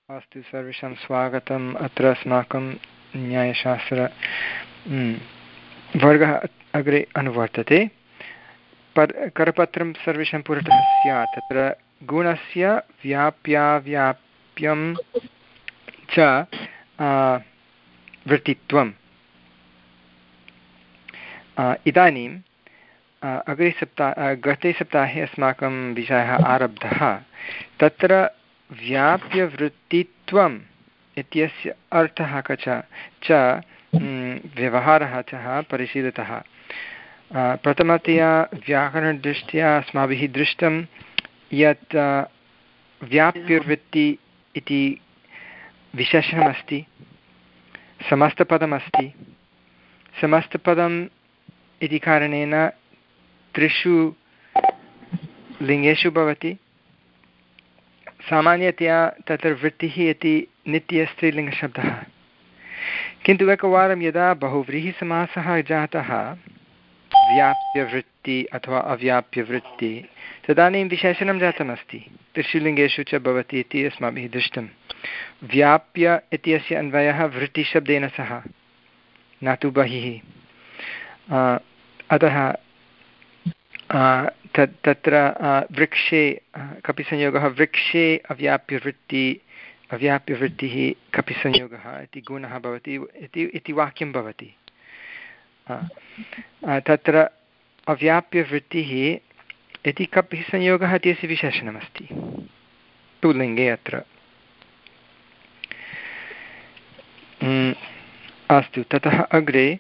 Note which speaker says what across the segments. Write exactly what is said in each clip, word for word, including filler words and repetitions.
Speaker 1: अस्तु सर्वेषां स्वागतम् अत्र अस्माकं न्यायशास्त्र वर्गः अग्रे अनुवर्तते। पर् करपत्रं सर्वेषां पुरतः स्यात्। तत्र गुणस्य व्याप्याव्याप्यं च वृत्तित्वम्। इदानीं अग्रे सप्ताह गते सप्ताहे अस्माकं विषयः आरब्धः। तत्र व्याप्यवृत्तित्वम् इत्यस्य अर्थः कः च व्यवहारः च परिशीलितः। प्रथमतया व्याकरणदृष्ट्या अस्माभिः दृष्टं यत् व्याप्यवृत्ति इति विशेषणमस्ति, समस्तपदमस्ति। समस्तपदम् इति कारणेन त्रिषु लिङ्गेषु भवति। सामान्यतया तत्र वृत्तिः इति नित्यस्त्रीलिङ्गशब्दः, किन्तु एकवारं यदा बहुव्रीहिसमासः जातः व्याप्यवृत्ति अथवा अव्याप्यवृत्ति, तदानीं विशेषणं जातमस्ति, त्रिषु लिङ्गेषु च भवति इति अस्माभिः दृष्टं। व्याप्य इत्यस्य अन्वयः वृत्तिशब्देन सह, न तु बहिः। अतः तत् तत्र वृक्षे कपिसंयोगः, वृक्षे अव्याप्यवृत्ति अव्याप्यवृत्तिः कपिसंयोगः इति गुणः भवति इति इति वाक्यं भवति। तत्र अव्याप्यवृत्तिः इति कपिसंयोगः इत्यस्य विशेषणमस्ति पुल्लिङ्गे अत्र। अस्तु, ततः अग्रे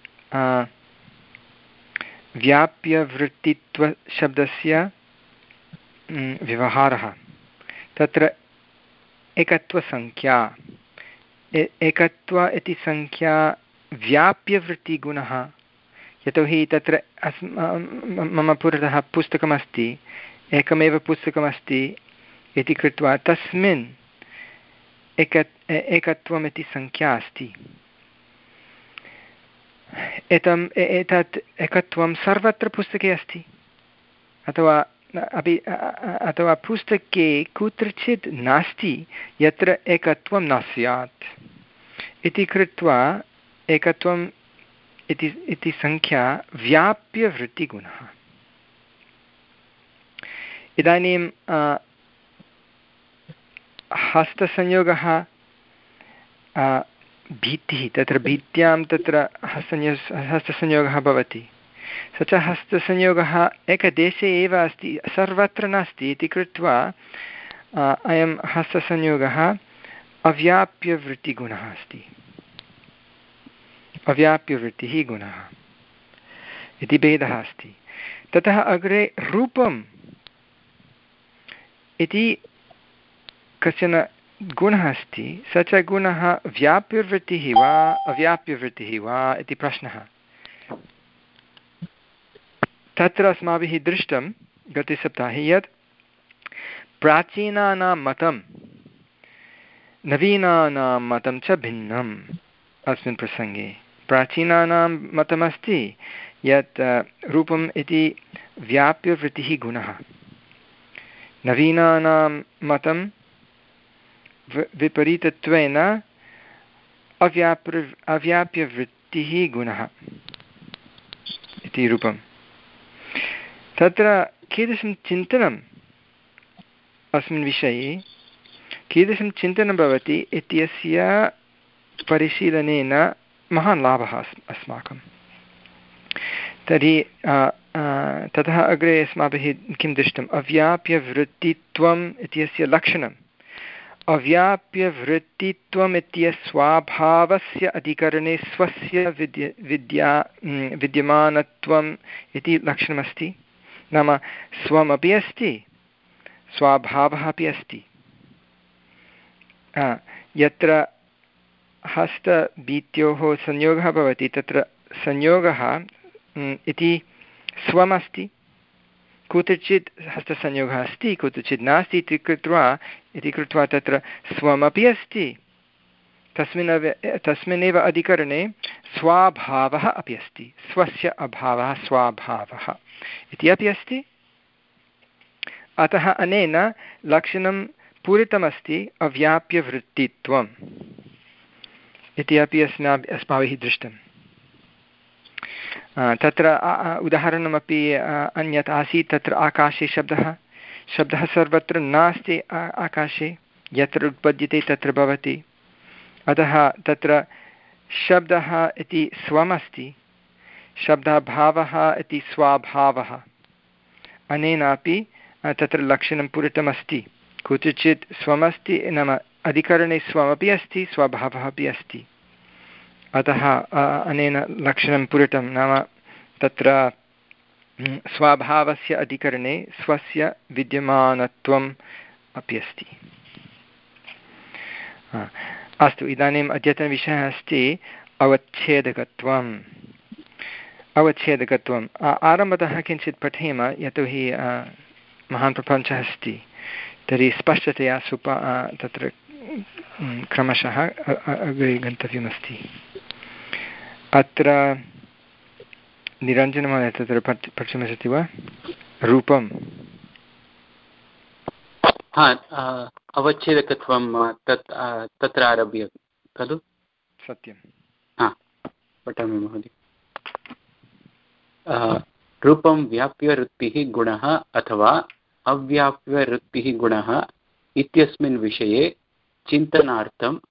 Speaker 1: व्याप्यवृत्तित्वशब्दस्य व्यवहारः। तत्र एकत्वसंख्या एकत्व इति संख्या व्याप्यवृत्तिगुणः। यतोहि तत्र अस् मम पुरतः पुस्तकमस्ति, एकमेव पुस्तकमस्ति इति कृत्वा तस्मिन् एक एकत्वमिति संख्या अस्ति। एतम् एतत् एकत्वं सर्वत्र पुस्तके अस्ति, अथवा अपि अथवा पुस्तके कुत्रचित् नास्ति यत्र एकत्वं न स्यात् इति कृत्वा एकत्वम् इति इति संख्या व्याप्यवृत्तिगुणः। इदानीं हस्तसंयोगः, भित्तिः, तत्र भित्त्यां तत्र हस्तसंयो हस्तसंयोगः भवति। स च हस्तसंयोगः एकदेशे एव अस्ति, सर्वत्र नास्ति इति कृत्वा अयं हस्तसंयोगः अव्याप्यवृत्तिगुणः अस्ति, अव्याप्यवृत्तिः गुणः इति भेदः अस्ति। ततः अग्रे रूपम् इति कश्चन गुणः अस्ति। स च गुणः व्याप्यवृत्तिः वा अव्याप्यवृत्तिः वा इति प्रश्नः। तत्र अस्माभिः दृष्टं गते सप्ताहे यत् प्राचीनानां मतं नवीनानां मतं च भिन्नम्। अस्मिन् प्रसङ्गे प्राचीनानां मतमस्ति यत् रूपम् इति व्याप्यवृत्तिः गुणः, नवीनानां मतं विपरीतत्वेन अव्याप्य अव्याप्यवृत्तिः गुणः इति रूपम्। तत्र कीदृशं चिन्तनम् अस्मिन् विषये, कीदृशं चिन्तनं भवति इत्यस्य परिशीलनेन महान् लाभः अस्माकं। तर्हि ततः अग्रे अस्माभिः किं दृष्टम्? अव्याप्यवृत्तित्वम् इत्यस्य लक्षणम्। अव्याप्यवृत्तित्वम् इत्यस्वाभावस्य अधिकरणे स्वस्य विद्य विद्या विद्यमानत्वम् इति लक्षणमस्ति। नाम स्वमपि अस्ति, स्वाभावः अपि अस्ति। यत्र हस्तभीत्योः संयोगः भवति तत्र संयोगः इति स्वमस्ति, कुत्रचित् हस्तसंयोगः अस्ति, कुत्रचित् नास्ति इति कृत्वा इति कृत्वा तत्र स्वमपि अस्ति, तस्मिन् तस्मिन्नेव अधिकरणे स्वाभावः अपि अस्ति, स्वस्य अभावः स्वाभावः इति अपि अस्ति। अतः अनेन लक्षणं पूरितमस्ति अव्याप्यवृत्तित्वम् इति अपि अस्माभिः अस्माभिः दृष्टं। तत्र उदाहरणमपि अन्यत् आसीत्। तत्र आकाशे शब्दः शब्दः सर्वत्र नास्ति। आकाशे यत्र उत्पद्यते तत्र भवति। अतः तत्र शब्दः इति स्वमस्ति, शब्दभावः इति स्वाभावः। अनेनापि तत्र लक्षणं पूरितमस्ति। कुत्रचित् स्वमस्ति नाम अधिकरणे स्वमपि अस्ति, स्वभावः अपि अस्ति। अतः अनेन लक्षणं पूरितं नाम तत्र स्वभावस्य अधिकरणे स्वस्य विद्यमानत्वम् अपि अस्ति। अस्तु, इदानीम् अद्यतनविषयः अस्ति अवच्छेदकत्वम्। अवच्छेदकत्वम् आरम्भतः किञ्चित् पठेम, यतोहि महान् प्रपञ्चः अस्ति। तर्हि स्पष्टतया सुप तत्र क्रमशः अग्रे गन्तव्यमस्ति। अत्र निरञ्जनमहोदय तत्र पठितुमिच्छति वा? रूपं
Speaker 2: हा अवच्छेदकत्वं तत् तत्र आरभ्य खलु?
Speaker 1: सत्यं।
Speaker 2: हा, पठामि महोदय। रूपं व्याप्यवृत्तिः गुणः अथवा अव्याप्यवृत्तिः गुणः इत्यस्मिन् विषये चिन्तनार्थम्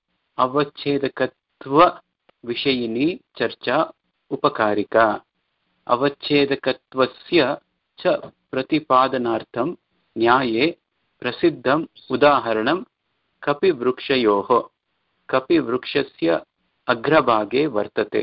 Speaker 2: अवच्छेदकत्वविषयिणी चर्चा उपकारिका। अवच्छेदकत्वस्य च प्रतिपादनार्थं न्याये प्रसिद्धम् उदाहरणं कपिवृक्षयोः। कपिवृक्षस्य अग्रभागे वर्तते।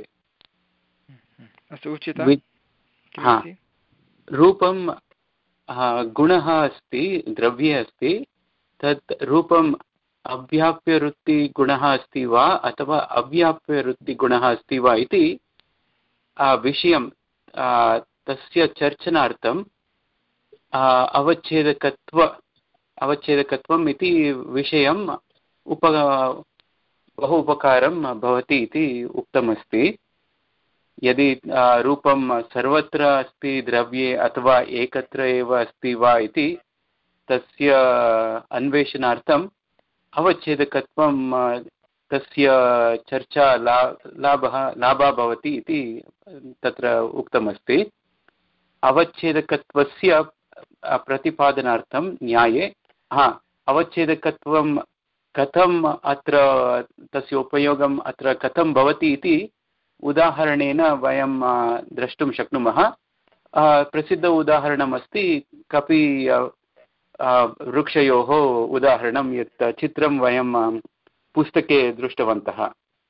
Speaker 2: हा, रूपं गुणः अस्ति, द्रव्ये अस्ति। तत् रूपम् अव्याप्यवृत्तिगुणः अस्ति वा अथवा अव्याप्यवृत्तिगुणः अस्ति वा इति विषयं तस्य चर्चनार्थम् अवच्छेदकत्व अवच्छेदकत्वम् इति विषयम् उप बहु उपकारं भवति इति उक्तमस्ति। यदि रूपं सर्वत्र अस्ति द्रव्ये अथवा एकत्र एव अस्ति वा इति तस्य अन्वेषणार्थम् अवच्छेदकत्वं तस्य चर्चा ला लाभः लाभः भवति इति तत्र उक्तमस्ति। अवच्छेदकत्वस्य प्रतिपादनार्थं न्याये हा अवच्छेदकत्वं कथम् अत्र तस्य उपयोगम् अत्र कथं भवति इति उदाहरणेन वयं द्रष्टुं शक्नुमः। प्रसिद्ध उदाहरणमस्ति कपि वृक्षयोः उदाहरणं, यत् चित्रं वयं पुस्तके दृष्टवन्तः।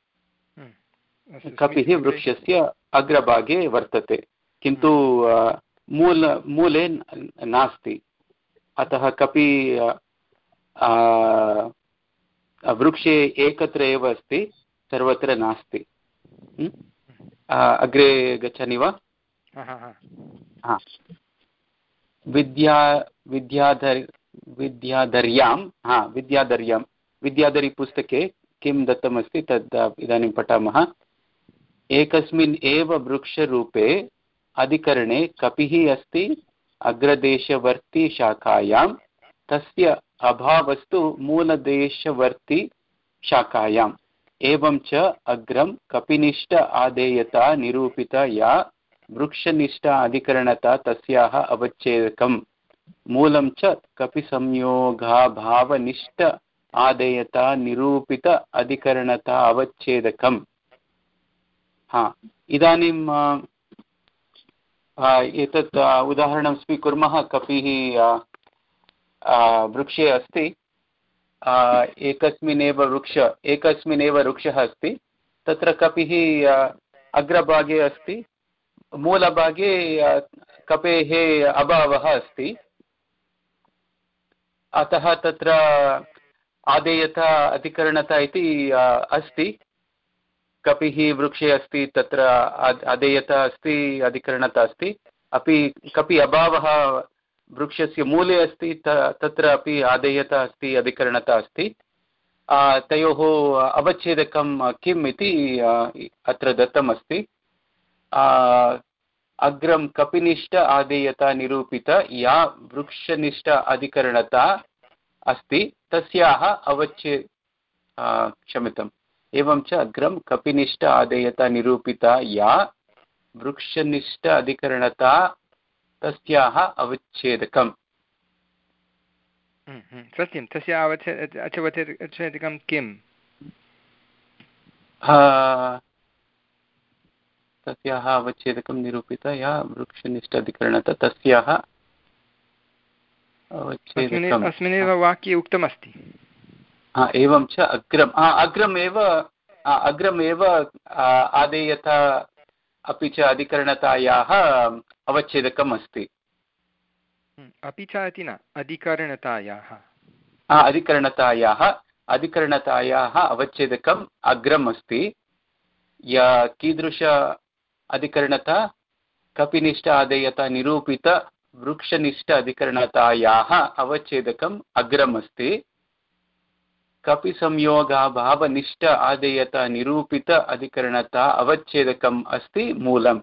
Speaker 2: कपिः वृक्षस्य अग्रभागे वर्तते, किन्तु मूल मूले नास्ति। अतः कपि वृक्षे एकत्र एव अस्ति, सर्वत्र नास्ति। अग्रे गच्छामि वा? हा, विद्या विद्याधर विद्याधर्यां हा विद्याधर्यां विद्याधरी पुस्तके किं दत्तमस्ति तद् इदानीं पठामः। एकस्मिन् एव वृक्षरूपे अधिकरणे कपिः अस्ति, अग्रदेशवर्ती शाखायां तस्य अभावस्तु मूलदेशवर्ती शाखायाम्। एवं च अग्रं कपिनिष्ठ आदेयता निरूपिता या वृक्षनिष्ठ अधिकरणता तस्याः अवच्छेदकम्। मूलं च कपिसंयोगाभावनिष्ठ आदेयता निरूपित अधिकरणता अवच्छेदकम्। हा, इदानीं एतत् उदाहरणं स्वीकुर्मः। कपिः वृक्षे अस्ति, एकस्मिन्नेव वृक्ष एकस्मिन्नेव वृक्षः अस्ति। तत्र कपिः अग्रभागे अस्ति, मूलभागे कपेः अभावः अस्ति। अतः तत्र आदेयता अधिकरणता इति अस्ति। कपिः वृक्षे अस्ति, तत्र आदेयता अस्ति, अधिकरणता अस्ति। अपि कपि अभावः वृक्षस्य मूले अस्ति, तत्र अपि आदेयता अस्ति, अधिकरणता अस्ति। तयोः अवच्छेदकं किम् इति अत्र दत्तमस्ति। अग्रं कपिनिष्ठ आदेयता निरूपित या वृक्षनिष्ठ अधिकरणता अस्ति तस्याः अवच्छे क्षम्यताम् एवं च अग्रं कपिनिष्ठ आदेयता निरूपिता या वृक्षनिष्ठ अधिकरणता तस्याः अवच्छेदकम्।
Speaker 1: सत्यं तस्य अवच्छेद अवच्छेदकं किम्?
Speaker 2: तस्याः अवच्छेदकं निरूपिता या वृक्षनिष्ठ अधिकरणता तस्याः अवच्छेदकम्।
Speaker 1: अस्मिन्नेव वाक्ये उक्तमस्ति।
Speaker 2: एवं च अग्रम् अग्रमेव अग्रमेव आदेयता अपि च अधिकरणतायाः अवच्छेदकम् अस्ति।
Speaker 1: अपि च इति न, अधिकरणतायाः
Speaker 2: अधिकरणतायाः अधिकरणतायाः अवच्छेदकम् अग्रम् अस्ति। या कीदृश अधिकरणता? कपिनिष्ठ आदेयता निरूपित वृक्षनिष्ठ अधिकरणतायाः अवच्छेदकम् अग्रम् अस्ति। कपिसंयोगाभावनिष्ठ आदेयता निरूपित अधिकरणता अवच्छेदकम् अस्ति मूलम्।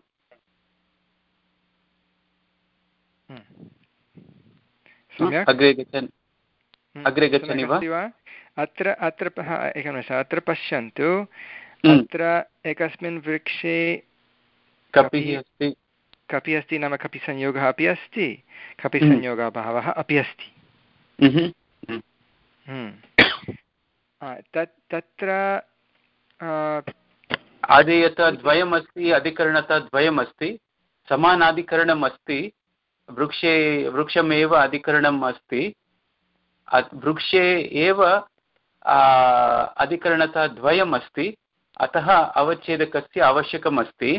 Speaker 2: अग्रे गच्छन् अग्रे गच्छनि वा?
Speaker 1: अत्र अत्र एकनिमिषम् अत्र पश्यन्तु। अत्र एकस्मिन् वृक्षे
Speaker 2: कपिः अस्ति
Speaker 1: कपिः अस्ति नाम कपिसंयोगः अपि अस्ति, कपिसंयोगाभावः अपि अस्ति। तत्र
Speaker 2: आदेयता द्वयमस्ति, अधिकरणता द्वयमस्ति, समानाधिकरणम् अस्ति। वृक्षे वृक्षमेव अधिकरणम् अस्ति, वृक्षे एव अधिकरणता द्वयम् अस्ति, अतः अवच्छेदकस्य आवश्यकम् अस्ति।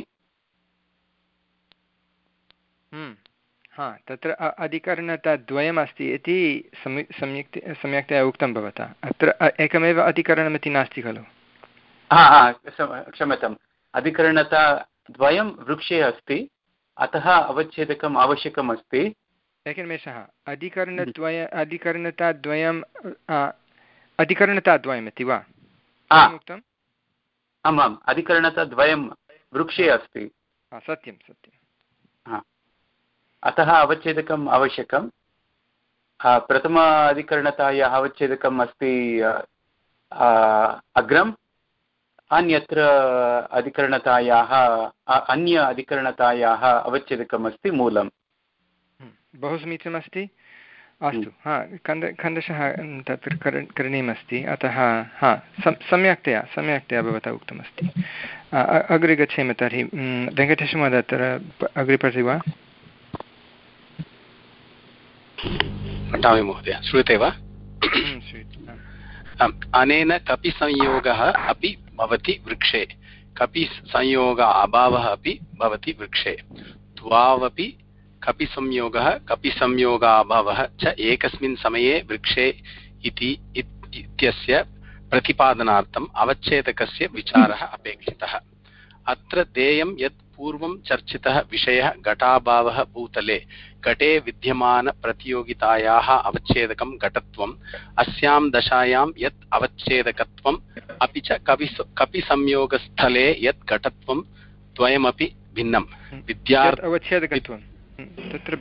Speaker 1: हा तत्र अधिकरणता द्वयमस्ति इति सम्यक् सम्यक्तया उक्तं भवता। अत्र एकमेव अधिकरणमिति नास्ति खलु?
Speaker 2: हा हा क्षम्यताम्, अधिकरणता द्वयं वृक्षे अस्ति, अतः अवच्छेदकम् आवश्यकम् अस्ति।
Speaker 1: एकनिमेषः, अधिकरणद्वय अधिकरणताद्वयम् अधिकरणताद्वयम् इति वा उक्तम्?
Speaker 2: आम् आम्, अधिकरणताद्वयं वृक्षे अस्ति।
Speaker 1: सत्यं सत्यं।
Speaker 2: अतः अवच्छेदकम् आवश्यकं। प्रथम अधिकरणतायाः अवच्छेदकम् अस्ति अग्रम्, अन्यत्र अधिकरणतायाः अन्य अधिकरणतायाः अवच्छेदकम् अस्ति मूलम्।
Speaker 1: बहु समीचीनमस्ति। अस्तु, हा खण्ड खण्डशः तत्र करणीयमस्ति, अतः हा सम्यक्तया सम्यक्तया भवता उक्तमस्ति। अग्रे गच्छेम तर्हि। वेङ्कटेशमहोदय अत्र अग्रे पठति वा?
Speaker 3: पठामि महोदय, श्रूयते वा? अनेन कपिसंयोगः अपि भवति वृक्षे, कपिसंयोग अभावः अपि भवति वृक्षे। द्वावपि कपिसंयोगः कपिसंयोगाभावः च एकस्मिन् समये वृक्षे इति इत्यस्य प्रतिपादनार्थम् अवच्छेदकस्य विचारः अपेक्षितः। अत्र देयं यत् पूर्वं चर्चितः विषयः घटाभावः भूतले घटे विद्यमान प्रतियोगितायाः अवच्छेदकं घटत्वम्, अस्यां दशायां यत् अवच्छेदकत्वम्, अपि च कपि कपिसंयोगस्थले यत् घटत्वं द्वयमपि भिन्नं।
Speaker 1: अवच्छेदकत्वं तत्र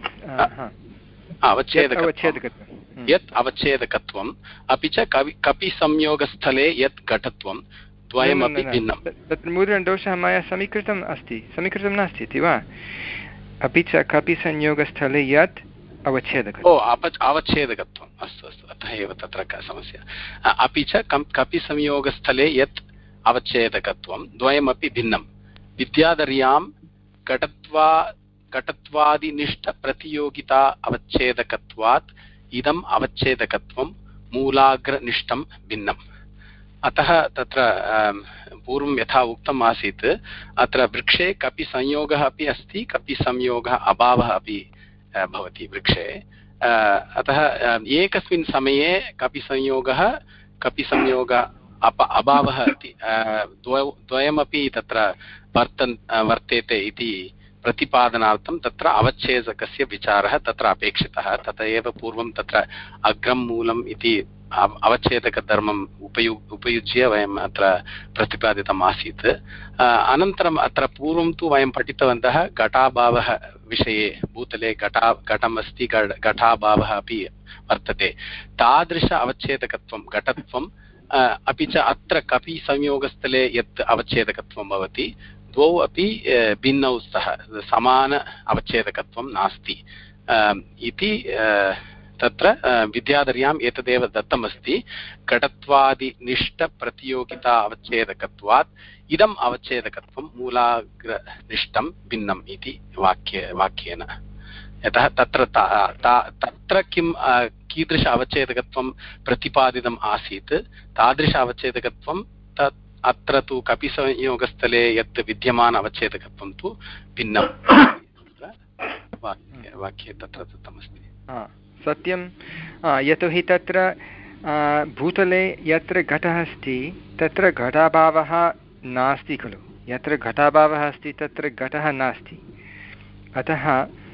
Speaker 3: अवच्छेदकत्वं यत् अवच्छेदकत्वम्, अपि च कवि कपिसंयोगस्थले यत् घटत्वं द्वयमपि भिन्नं।
Speaker 1: तत्र मुद्रणदोषः मया समीकृतम् अस्ति, समीकृतं नास्ति इति वा? अपि च कपिसंयोगस्थले यत् अवच्छेदकत्वम्।
Speaker 3: ओ अवच्छेदकत्वम्, अस्तु अस्तु, अतः एव तत्र का समस्या। अपि च कपिसंयोगस्थले यत् अवच्छेदकत्वं द्वयमपि भिन्नं। विद्याधर्यां घटत्वा घटत्वादिनिष्ठप्रतियोगिता अवच्छेदकत्वात् इदम् अवच्छेदकत्वं मूलाग्रनिष्ठं भिन्नम्। अतः तत्र पूर्वं यथा उक्तम् आसीत्, अत्र वृक्षे कपिसंयोगः अपि अस्ति, कपिसंयोगः अभावः अपि भवति वृक्षे। अतः एकस्मिन् समये कपिसंयोगः कपिसंयोग अप अभावः इति द्वयमपि तत्र वर्तन् वर्तेते इति प्रतिपादनार्थं तत्र अवच्छेदकस्य विचारः तत्र अपेक्षितः। तत एव पूर्वं तत्र अग्रं मूलम् इति अवच्छेदकधर्मम् उपयु उपयुज्य वयम् अत्र प्रतिपादितम् आसीत्। अनन्तरम् अत्र पूर्वं तु वयं पठितवन्तः घटाभावः विषये, भूतले घटा घटम् अस्ति, घटाभावः अपि वर्तते, तादृश अवच्छेदकत्वं घटत्वं, अपि च अत्र कपि संयोगस्थले यत् अवच्छेदकत्वं भवति द्वौ अपि भिन्नौ स्तः, समान अवच्छेदकत्वं नास्ति इति तत्र विद्याधर्याम् एतदेव दत्तमस्ति। घटत्वादिनिष्ठप्रतियोगिता अवच्छेदकत्वात् इदम् अवच्छेदकत्वं मूलाग्रनिष्ठं भिन्नम् इति वाक्य वाक्येन। यतः तत्र तत्र किं कीदृश अवच्छेदकत्वं प्रतिपादितम् आसीत् तादृश अवच्छेदकत्वं तत् अत्र तु कपिसंयोगस्थले यत् विद्यमान अवच्छेदकत्वं तु भिन्नं वाक्ये तत्र दत्तमस्ति।
Speaker 1: सत्यं, यतोहि तत्र भूतले यत्र घटः अस्ति तत्र घटाभावः नास्ति खलु, यत्र घटाभावः अस्ति तत्र घटः नास्ति। अतः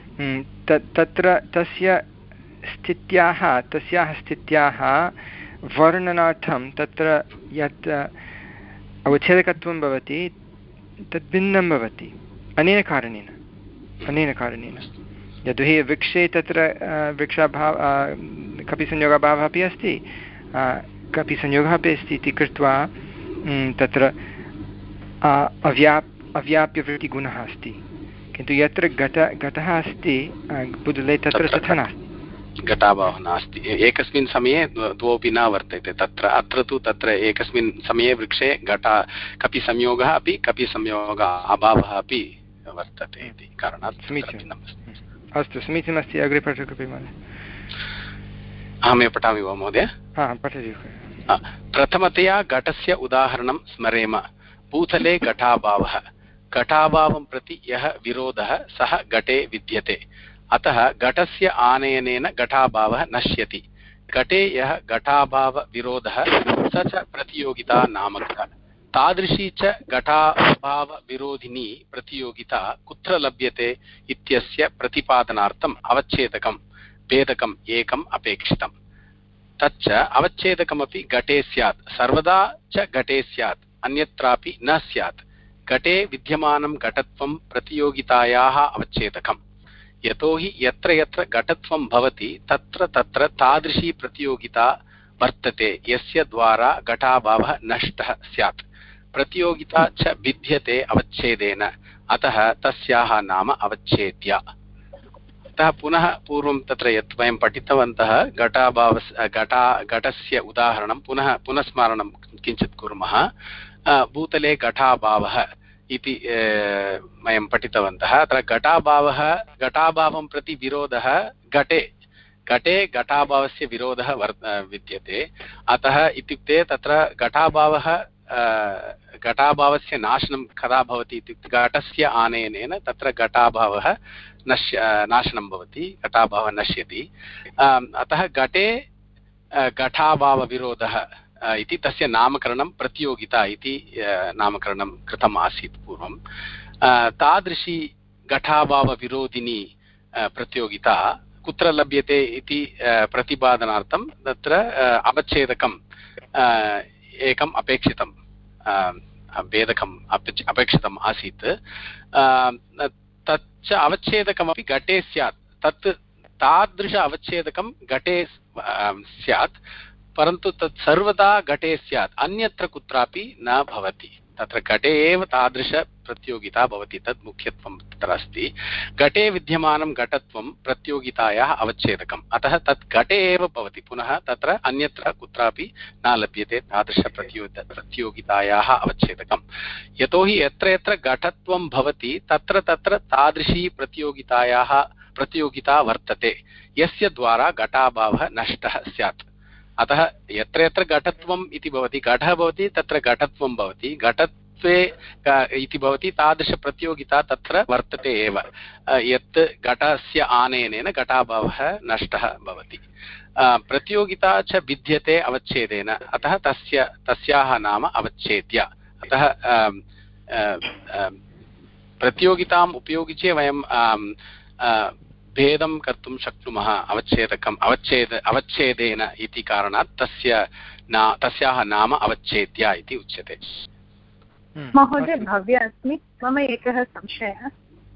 Speaker 1: तत्र तस्य स्थित्याः तस्याः स्थित्याः वर्णनार्थं तत्र यत् अवच्छेदकत्वं भवति तद् भिन्नं भवति अनेन कारणेन अनेन कारणेन यतोहि वृक्षे तत्र वृक्षाभाव कपिसंयोगाभावः अपि अस्ति, कपिसंयोगः अपि अस्ति इति कृत्वा तत्र अव्याप् अव्याप्यवृत्तिगुणः अस्ति। किन्तु यत्र घट घटः अस्ति भूतले तत्र तथा नास्ति,
Speaker 3: घटाभावः नास्ति, एकस्मिन् समये द्वौपि न वर्तते तत्र। अत्र तु तत्र एकस्मिन् समये वृक्षे घटा कपिसंयोगः अपि कपिसंयोग अभावः अपि वर्तते इति कारणात् समीचीनम्।
Speaker 1: अस्तु, समीचीनमस्ति। अग्रे पठतु महोदय।
Speaker 3: अहमेव पठामि वा महोदय?
Speaker 1: हा, पठतु।
Speaker 3: प्रथमतया घटस्य उदाहरणं स्मरेम। भूतले घटाभावः, घटाभावं प्रति यः विरोधः सः घटे विद्यते, अतः घटस्य आनयनेन घटाभावः नश्यति। घटे यः घटाभावविरोधः स च प्रतियोगिता नामकः। तादृशी च घटाभावविरोधिनी प्रतियोगिता कुत्र लभ्यते इत्यस्य प्रतिपादनार्थम् अवच्छेदकं भेदकम् एकम् अपेक्षितम्। तच्च अवच्छेदकमपि घटे स्यात्, सर्वदा च घटे स्यात्, अन्यत्रापि न स्यात्। घटे विद्यमानं घटत्वं प्रतियोगितायाः अवच्छेदकम्। यतोहि यत्र यत्र घटत्वं भवति तत्र तत्र तादृशी प्रतियोगिता वर्तते यस्य द्वारा घटाभावः नष्टः स्यात्। प्रतियोगिता च भिद्यते अवच्छेदेन, अतः तस्याः नाम अवच्छेद्या। अतः पुनः पूर्वं तत्र यत् वयं पठितवन्तः घटाभावस्य घटा घटस्य उदाहरणं पुनः पुनस्मरणं किञ्चित् कुर्मः। भूतले घटाभावः इति वयं पठितवन्तः। अत्र घटाभावः घटाभावं प्रति विरोधः घटे घटे घटाभावस्य विरोधः वर् विद्यते। अतः इत्युक्ते तत्र घटाभावः घटाभावस्य नाशनं कदा भवति इत्युक्ते घटस्य आनयनेन तत्र घटाभावः नश्य नाशनं भवति, घटाभावः नश्यति। अतः घटे घटाभावविरोधः इति तस्य नामकरणं प्रतियोगिता इति नामकरणं कृतम् आसीत् पूर्वं। तादृशी घटाभावविरोधिनी प्रतियोगिता कुत्र लभ्यते इति प्रतिपादनार्थं तत्र अवच्छेदकम् एकम् अपेक्षितं, भेदकम् अपेक्षितम् आसीत्। तच्च अवच्छेदकमपि घटे स्यात्, तत् तादृश अवच्छेदकं घटे स्यात्, परन्तु तत् सर्वदा घटे स्यात्, अन्यत्र कुत्रापि न भवति। तत्र घटे एव तादृशप्रतियोगिता भवति, तद् मुख्यत्वं तत्र अस्ति। घटे विद्यमानं घटत्वं प्रतियोगितायाः अवच्छेदकम्, अतः तत् घटे एव भवति, पुनः तत्र अन्यत्र कुत्रापि न लभ्यते तादृशप्रतियो प्रतियोगितायाः अवच्छेदकम्। यतोहि यत्र यत्र घटत्वं भवति तत्र तत्र तादृशी प्रतियोगितायाः प्रतियोगिता वर्तते यस्य द्वारा घटाभावः नष्टः स्यात्। अतः यत्र यत्र घटत्वम् इति भवति, घटः भवति तत्र घटत्वं भवति, घटत्वे इति भवति, तादृशप्रतियोगिता तत्र वर्तते एव, यत् घटस्य आनयनेन घटाभावः नष्टः भवति। प्रतियोगिता च भिद्यते अवच्छेदेन, अतः तस्य तस्याः नाम अवच्छेद्य। अतः प्रतियोगिताम् उपयुज्य वयं भेदं कर्तुं शक्नुमः अवच्छेदकम् अवच्छेद अवच्छेदेन इति कारणात् तस्य ना तस्याः नाम अवच्छेद्या इति उच्यते।
Speaker 4: महोदय भव्या अस्मि, मम एकः संशयः,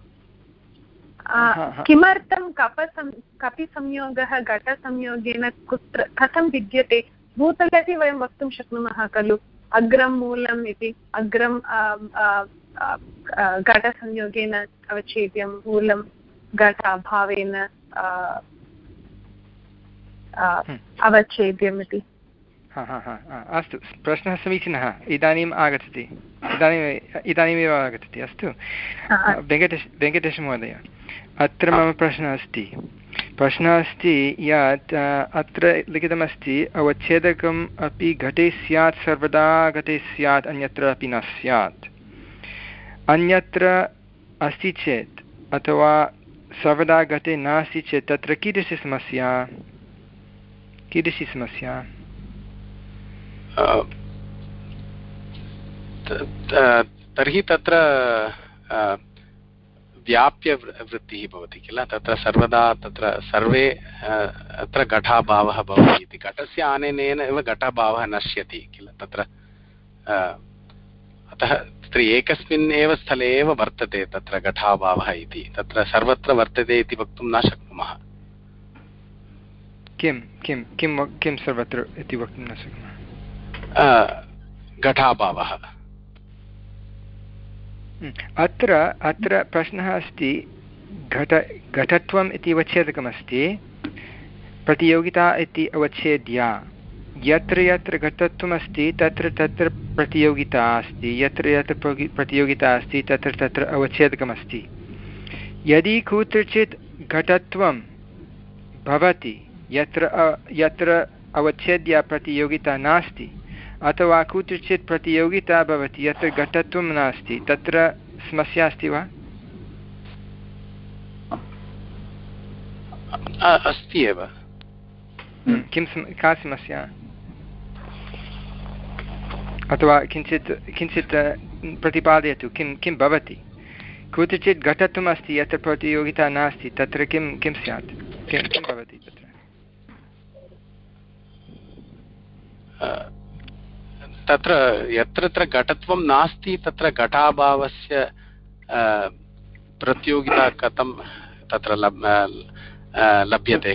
Speaker 4: किमर्थं कपसं कपिसंयोगः घटसंयोगेन कुत्र कथं विद्यते? भूतले अपि वयं वक्तुं शक्नुमः खलु, अग्रं मूलम् इति, अग्रं घटसंयोगेन अवच्छेद्यं, मूलं घटाभावेन अवच्छेद्यम् इति।
Speaker 1: हा हा हा अस्तु, प्रश्नः समीचीनः, इदानीम् आगच्छति, इदानीम् इदानीमेव आगच्छति। अस्तु वेङ्कटेश वेङ्कटेशमहोदय, अत्र मम प्रश्नः अस्ति प्रश्नः अस्ति यत् अत्र लिखितमस्ति अवच्छेदकम् अपि घटे स्यात्, सर्वदा घटे स्यात्, अन्यत्र अपि न स्यात्। अन्यत्र अस्ति चेत् अथवा सर्वदा घटे नास्ति चेत् तत्र कीदृशी समस्या कीदृशी समस्या
Speaker 3: तर्हि तत्र व्याप्य वृत्तिः भवति किल, तत्र सर्वदा तत्र सर्वे अत्र घटाभावः भवति इति, घटस्य आनयनेन एव घटाभावः नश्यति किल तत्र, अतः तत्र एकस्मिन् एव स्थले एव वर्तते तत्र घटाभावः इति, तत्र सर्वत्र वर्तते इति वक्तुं न शक्नुमः।
Speaker 1: किं किं किं किं सर्वत्र इति वक्तुं न शक्नुमः?
Speaker 3: घटाभावः
Speaker 1: अत्र अत्र प्रश्नः अस्ति, घट घटत्वम् इति अवच्छेदकमस्ति, प्रतियोगिता इति अवच्छेद्या। यत्र यत्र घटत्वमस्ति तत्र तत्र प्रतियोगिता अस्ति, यत्र यत्र प्रतियोगिता अस्ति तत्र तत्र अवच्छेदकमस्ति। यदि कुत्रचित् घटत्वं भवति यत्र यत्र अवच्छेद्या प्रतियोगिता नास्ति, अथवा कुत्रचित् प्रतियोगिता भवति यत्र घटत्वं नास्ति, तत्र समस्या अस्ति वा?
Speaker 3: अस्ति एव।
Speaker 1: किं का समस्या? अथवा किञ्चित् किञ्चित् प्रतिपादयतु, किं किं भवति? कुत्रचित् घटत्वम् अस्ति यत्र प्रतियोगिता नास्ति, तत्र किं किं स्यात्, किं किं भवति तत्र?
Speaker 3: तत्र यत्र यत्र घटत्वं नास्ति तत्र घटाभावस्य प्रतियोगिता कथं तत्र लभ्यते?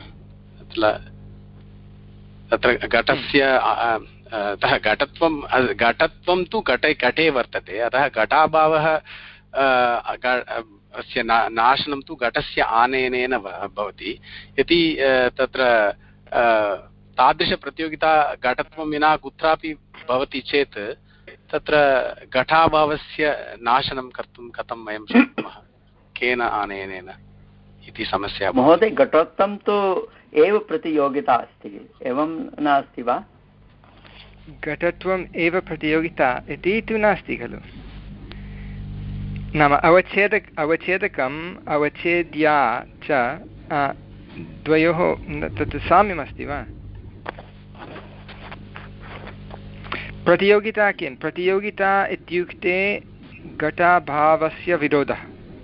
Speaker 3: तत्र घटस्य अतः घटत्वं घटत्वं तु घटे घटे वर्तते, अतः घटाभावः अस्य नाशनं तु घटस्य आनयनेन भवति। यदि तत्र तादृशप्रतियोगिता घटत्वं विना कुत्रापि भवति चेत् तत्र घटाभावस्य नाशनं कर्तुं कथं वयं शक्नुमः, केन आनयनेन इति समस्या।
Speaker 5: महोदय, घटोत्तम तु एव प्रतियोगिता अस्ति, एवं नास्ति वा?
Speaker 1: घटत्वम् एव प्रतियोगिता इति तु नास्ति खलु। नाम अवच्छेदक अवच्छेदकम् अवच्छेद्या च द्वयोः तत् साम्यमस्ति वा? प्रतियोगिता किं? प्रतियोगिता इत्युक्ते घटाभावस्य विरोधः।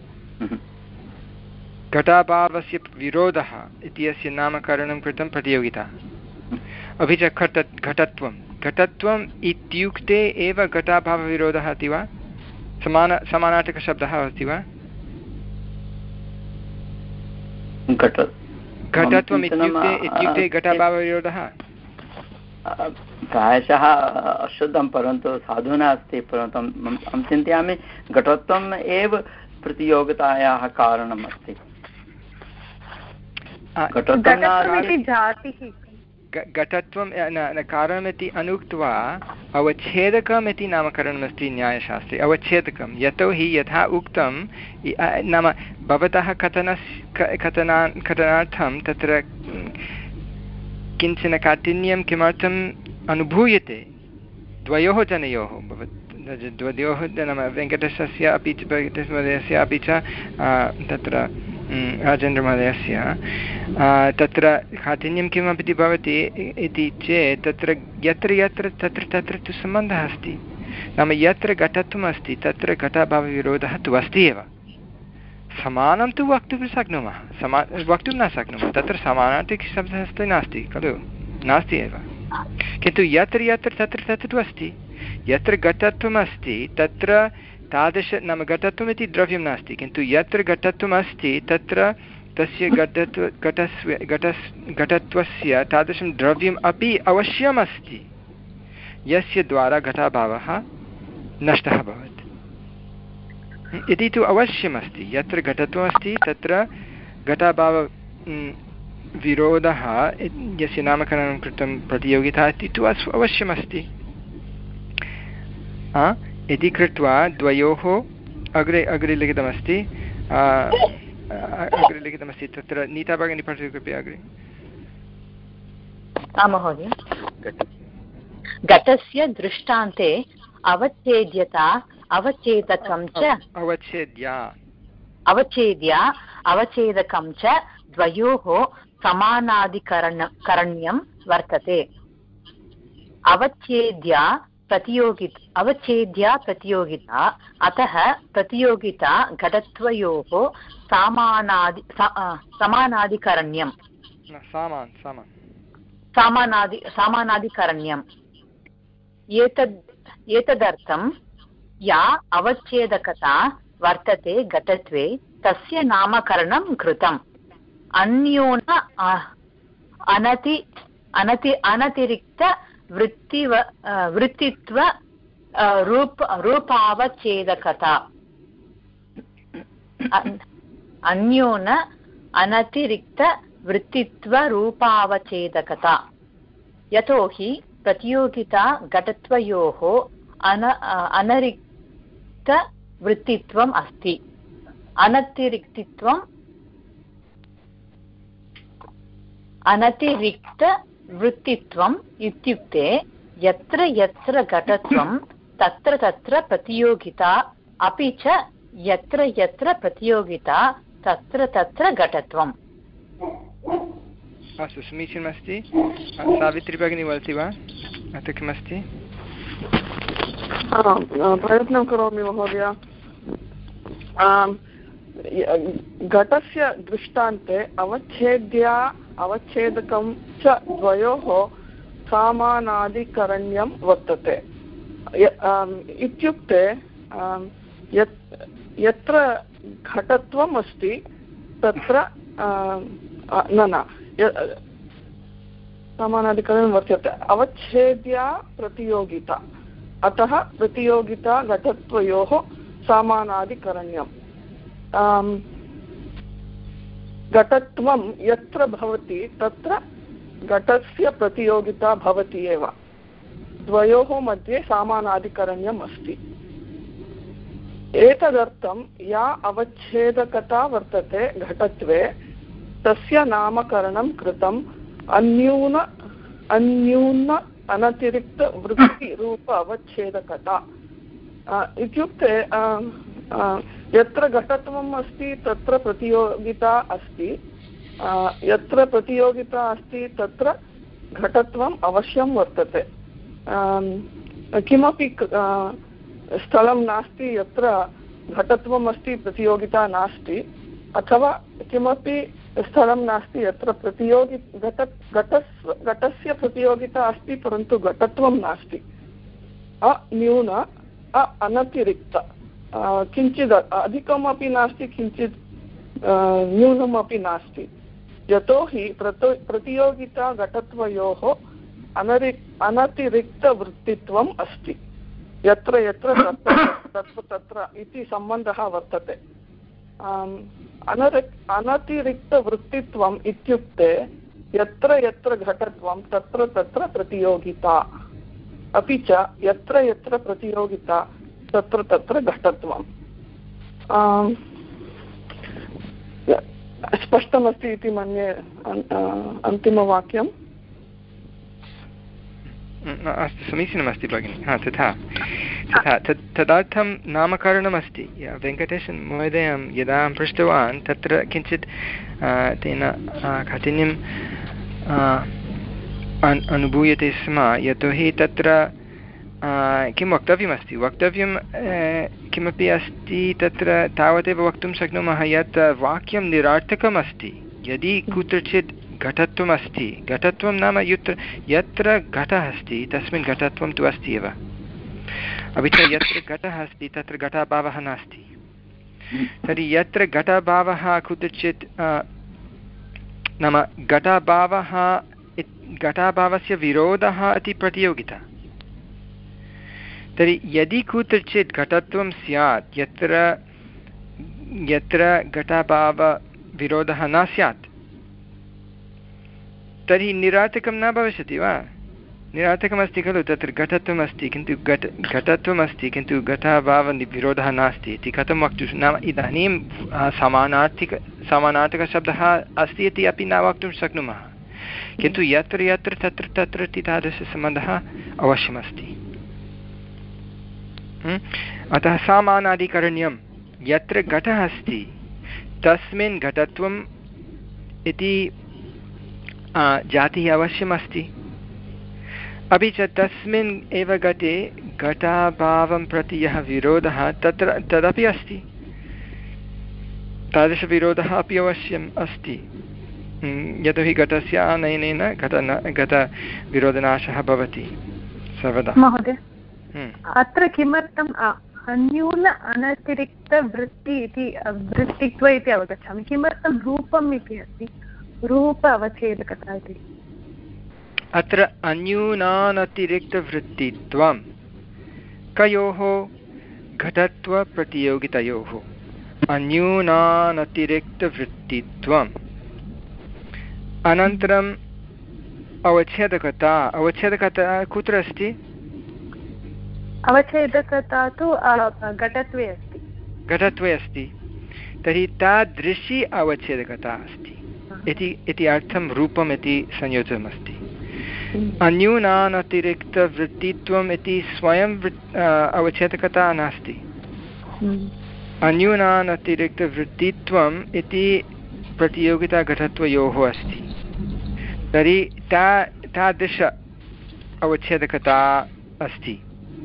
Speaker 1: घटाभावस्य विरोधः इत्यस्य नामकरणं कृतं प्रतियोगिता। अपि च घट घटत्वं घटत्वम् इत्युक्ते एव घटाभावविरोधः अस्ति वा? समान समानार्थकशब्दः अस्ति वा? घटत्वम् इत्युक्ते इत्युक्ते घटाभावविरोधः
Speaker 5: प्रायशः अशुद्धं, परन्तु साधुना अस्ति। परन्तु अहं चिन्तयामि घटोत्तम एव प्रतियोगितायाः कारणम् अस्ति।
Speaker 1: घटत्वं न कारणमिति अनुक्त्वा अवच्छेदकम् इति नामकरणमस्ति न्यायशास्त्रे। अवच्छेदकं यतोहि यथा उक्तं, नाम भवतः कथनस्य कथना कथनार्थं तत्र किञ्चन काठिन्यं किमर्थम् अनुभूयते द्वयोः जनयोः, द्वयोः नाम वेङ्कटेशस्य अपि च वेङ्कटेशमहोदयस्य अपि च तत्र राजेन्द्रमहोदयस्य तत्र काठिन्यं किमपि भवति इति चेत् तत्र यत्र यत्र तत्र तत्र तु सम्बन्धः अस्ति। नाम यत्र घटत्वम् अस्ति तत्र घटाभावविरोधः तु अस्ति एव, समानं तु वक्तुं शक्नुमः समा वक्तुं न शक्नुमः तत्र समानार्थकशब्दः अस्ति नास्ति खलु नास्ति एव किन्तु यत्र यत्र तत्र तत्र तु अस्ति यत्र घटत्वम् अस्ति तत्र तादृश नाम घटत्वम् इति द्रव्यं नास्ति किन्तु यत्र घटत्वम् अस्ति तत्र तस्य घटत्व घटस्य घटस् घटत्वस्य तादृशं द्रव्यम् अपि अवश्यम् अस्ति यस्य द्वारा घटाभावः नष्टः भवति इति तु अवश्यमस्ति यत्र घटत्वमस्ति तत्र घटाभाव विरोधः यस्य नामकरणं कृतं प्रतियोगिता इति तु अवश्यमस्ति इति कृत्वा द्वयोः अग्रे अग्रे लिखितमस्ति अग्रे लिखितमस्ति तत्र नीता भगिनी पठतु कृपया अग्रे
Speaker 6: महोदय घटस्य दृष्टान्ते अवच्छेद्यता अवच्छेदकं च
Speaker 1: अवच्छेद्या
Speaker 6: अवच्छेद्या अवच्छेदकं च द्वयोः समानाधिकरण करणीयं वर्तते अवच्छेद्या प्रतियोगिता अवच्छेद्या प्रतियोगिता अतः प्रतियोगिता घटत्वयोः समानादि समानाधिकरण्यं
Speaker 1: सामान् सामान्
Speaker 6: समानादि समानाधिकरण्यम् एतद् एतदर्थं या अवच्छेदकता वर्तते घटत्वे तस्य नामकरणं कृतम् अन्योन अनति अनति अनतिरिक्त वृत्तिव वृत्तित्व रूप रूपावच्छेदकता अन्योन अनतिरिक्त वृत्तित्व रूपावच्छेदकता यतोहि प्रतियोगिता घटत्वयोः अन अनतिरिक्तवृत्तित्वम् अस्ति अनतिरिक्तित्वम् अनतिरिक्तवृत्तित्वम् इत्युक्ते यत्र यत्र घटत्वं तत्र तत्र प्रतियोगिता अपि च यत्र यत्र प्रतियोगिता तत्र तत्र घटत्वम्
Speaker 1: अस्तु समीचीनमस्ति सावित्री भगिनी वदति वा अत्र किमस्ति
Speaker 7: प्रयत्नं करोमि महोदय घटस्य दृष्टान्ते अवच्छेद्या अवच्छेदकं च द्वयोः समानाधिकरण्यं वर्तते इत्युक्ते यत्र घटत्वम् अस्ति तत्र न न समानाधिकरणं वर्तते अवच्छेद्या प्रतियोगिता अतः प्रतियोगिता घटत्वयोः समानाधिकरण्यम् घटत्वं यत्र भवति तत्र घटस्य प्रतियोगिता भवति एव द्वयोः मध्ये समानाधिकरण्यम् अस्ति एतदर्थं या अवच्छेदकता वर्तते घटत्वे तस्य नामकरणं कृतम् अन्यून अन्यून अनतिरिक्तवृत्तिरूप अवच्छेदकता इत्युक्ते यत्र घटत्वम् अस्ति तत्र प्रतियोगिता अस्ति यत्र प्रतियोगिता अस्ति तत्र घटत्वम् अवश्यं वर्तते किमपि स्थलं नास्ति यत्र घटत्वम् अस्ति प्रतियोगिता नास्ति अथवा किमपि स्थलं नास्ति यत्र प्रतियोगि घट घटस् घटस्य प्रतियोगिता अस्ति परन्तु घटत्वं नास्ति अन्यून अनतिरिक्त किञ्चित् अधिकमपि नास्ति किञ्चित् न्यूनमपि नास्ति यतोहि प्रतो प्रतियोगिता घटत्वयोः अनरि अनतिरिक्तवृत्तित्वम् अस्ति यत्र यत्र तत्र तत्र तत्र इति सम्बन्धः वर्तते अनरि अनतिरिक्तवृत्तित्वम् इत्युक्ते यत्र यत्र घटत्वं तत्र तत्र प्रतियोगिता अपि च यत्र यत्र प्रतियोगिता तत्र तत्र घटत्वम् स्पष्टमस्ति इति मन्ये अन्तिमवाक्यम्
Speaker 1: अस्तु समीचीनमस्ति भगिनि हा तथा तथा तत् तदर्थं नामकरणमस्ति वेङ्कटेशन् महोदयं यदा अहं पृष्टवान् तत्र किञ्चित् तेन काठिन्यम् अनुभूयते स्म यतोहि तत्र किं वक्तव्यमस्ति वक्तव्यं किमपि अस्ति तत्र तावदेव वक्तुं शक्नुमः यत् वाक्यं निरर्थकमस्ति यदि कुत्रचित् घटत्वमस्ति घटत्वं नाम यत्र यत्र घटः अस्ति तस्मिन् घटत्वं तु अस्ति एव अपि च यत्र घटः अस्ति तत्र घटाभावः नास्ति तर्हि यत्र घटाभावः कुत्रचित् नाम घटाभावः घटाभावस्य विरोधः इति प्रतियोगिता तर्हि यदि कुत्रचित् घटत्वं स्यात् यत्र यत्र घटाभावविरोधः न स्यात् तर्हि निरार्थकं न भविष्यति वा निरार्थकमस्ति खलु तत्र घटत्वम् अस्ति किन्तु घट घटत्वमस्ति किन्तु घटाभावविरोधः नास्ति इति कथं वक्तुं नाम इदानीं समानार्थिक समानार्थकशब्दः अस्ति इति अपि न वक्तुं शक्नुमः किन्तु यत्र यत्र तत्र तत्र इति तादृशसम्बन्धः अवश्यमस्ति अतः सामानाधिकरण्यं यत्र घटः अस्ति तस्मिन् घटत्वम् इति जातिः अवश्यमस्ति अपि च तस्मिन् एव घटे घटाभावं प्रति यः विरोधः तत्र तदपि अस्ति तादृशविरोधः अपि अवश्यम् अस्ति यतोहि घटस्य आनयनेन घट घटविरोधनाशः भवति सर्वदा
Speaker 4: महोदय अत्र किमर्थम् अन्यून अनतिरिक्तवृत्ति इति वृत्तित्व इति अवगच्छामि किमर्थं रूपम् इति अस्ति रूप अवच्छेदकता इति
Speaker 1: अत्र अन्यूनानतिरिक्तवृत्तित्वं कयोः घटत्वप्रतियोगितयोः अन्यूनानतिरिक्तवृत्तित्वम् अनन्तरम् अवच्छेदकता अवच्छेदकता कुत्र अस्ति
Speaker 4: अवच्छेदकता तु घटत्वे अस्ति
Speaker 1: घटत्वे अस्ति तर्हि तादृशी अवच्छेदकता अस्ति इति इति अर्थं रूपम् इति संयोजनमस्ति अन्यूनानतिरिक्तवृत्तित्वम् इति स्वयं अवच्छेदकता नास्ति अन्यूनानतिरिक्तवृत्तित्वम् इति प्रतियोगिताघटत्वयोः अस्ति तर्हि ता तादृश अवच्छेदकता अस्ति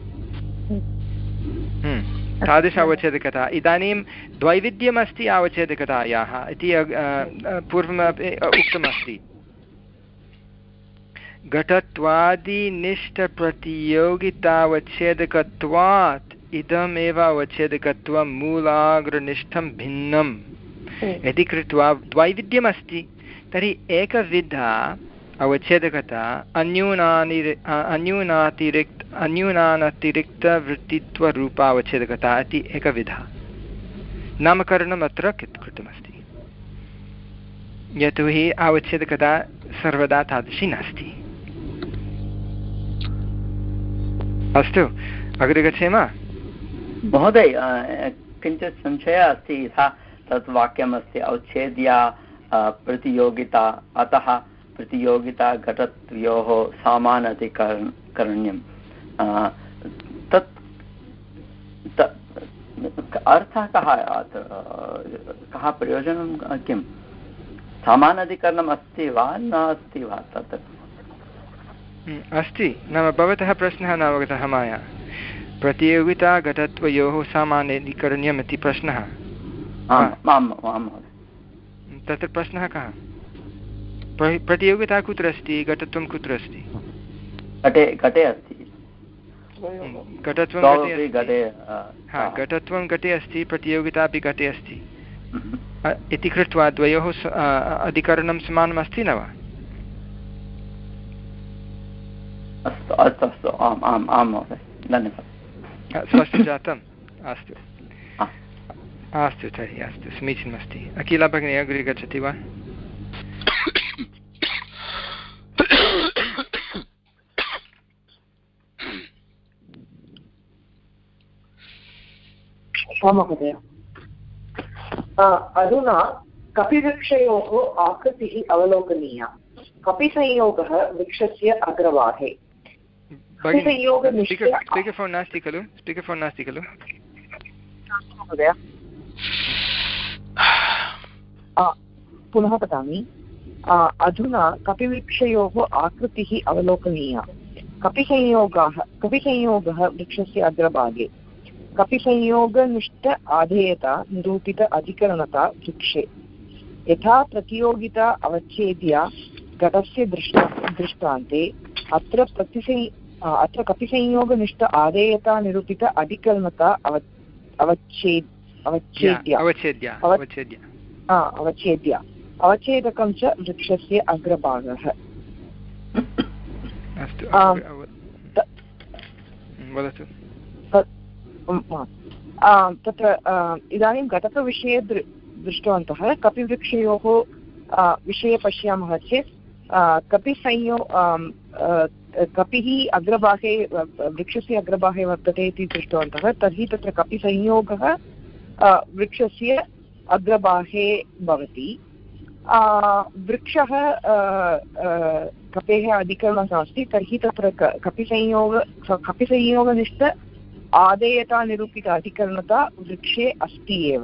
Speaker 1: तादृश अवच्छेदकता इदानीं द्वैविध्यमस्ति अवच्छेदकतायाः इति पूर्वमपि उक्तमस्ति घटत्वादिनिष्ठप्रतियोगितावच्छेदकत्वात् इदमेव अवच्छेदकत्वं मूलाग्रनिष्ठं भिन्नम् इति कृत्वा द्वैविध्यमस्ति तर्हि एकविधा अवच्छेदकता अन्यूनानि अन्यूनातिरिक्त अन्यूनानतिरिक्तवृत्तित्वरूपावच्छेदकता इति एकविधा नामकरणम् अत्र कृतमस्ति यतोहि अवच्छेदकता सर्वदा तादृशी नास्ति अस्तु अग्रे गच्छेम
Speaker 5: महोदय किञ्चित् संशयः अस्ति यथा तत् वाक्यमस्ति अवच्छेद्या प्रतियोगिता अतः प्रतियोगिता घटत्वयोः सामानाधिकरण्यं तत् अर्थः कः कः प्रयोजनं किं सामानाधिकरणम् अस्ति वा नास्ति वा तत्
Speaker 1: अस्ति नाम भवतः प्रश्नः न अवगतः मया प्रतियोगिता घटत्वयोः सामानाधिकरण्यम् इति प्रश्नः तत्र प्रश्नः कः प्रतियोगिता कुत्र अस्ति घटत्वं कुत्र अस्ति
Speaker 5: घटे घटे अस्ति
Speaker 1: घटत्वं घटे हा घटत्वं घटे अस्ति प्रतियोगिता अपि घटे अस्ति इति कृत्वा द्वयोः अधिकरणं समानम् अस्ति न वा
Speaker 5: अस्तु अस्तु अस्तु आम् आम् आं महोदय धन्यवादः
Speaker 1: स्पष्टं जातम् अस्तु अस्तु तर्हि अस्तु समीचीनमस्ति अखिला भगिनी अग्रे गच्छति वा
Speaker 8: महोदय अधुना कपिवृक्षयोः आकृतिः अवलोकनीया कपिसंयोगः वृक्षस्य अग्रवाहे
Speaker 1: स्पीकर् फोन् नास्ति खलु स्पीकर् फोन् नास्ति खलु
Speaker 8: महोदय पुनः वदामि अधुना कपिवृक्षयोः आकृतिः अवलोकनीया कपिसंयोगाः कपिसंयोगः वृक्षस्य अग्रभागे कपिसंयोगनिष्ठ आधेयता निरूपित अधिकरणता वृक्षे यथा प्रतियोगिता अवच्छेद्या घटस्य दृष्टा दृष्टान्ते अत्र प्रतिसं अत्र कपिसंयोगनिष्ठ आधेयता निरूपित अधिकरणता अव अवच्छेद अवच्छेद्य
Speaker 1: अवच्छेद्य
Speaker 8: अवच्छेद्य अवच्छेदकं च वृक्षस्य अग्रभागः। तत्र इदानीं घटकविषये दृ दृष्टवन्तः कपिवृक्षयोः विषये पश्यामः चेत् कपिसंयो कपिः अग्रभागे वृक्षस्य अग्रभागे वर्तते इति दृष्टवन्तः। तर्हि तत्र कपिसंयोगः वृक्षस्य अग्रभागे भवति। वृक्षः कपेः अधिकरणं नास्ति, तर्हि तत्र कपिसंयोग कपिसंयोगनिष्ठ आदेयता निरूपित अधिकरणता वृक्षे अस्ति एव।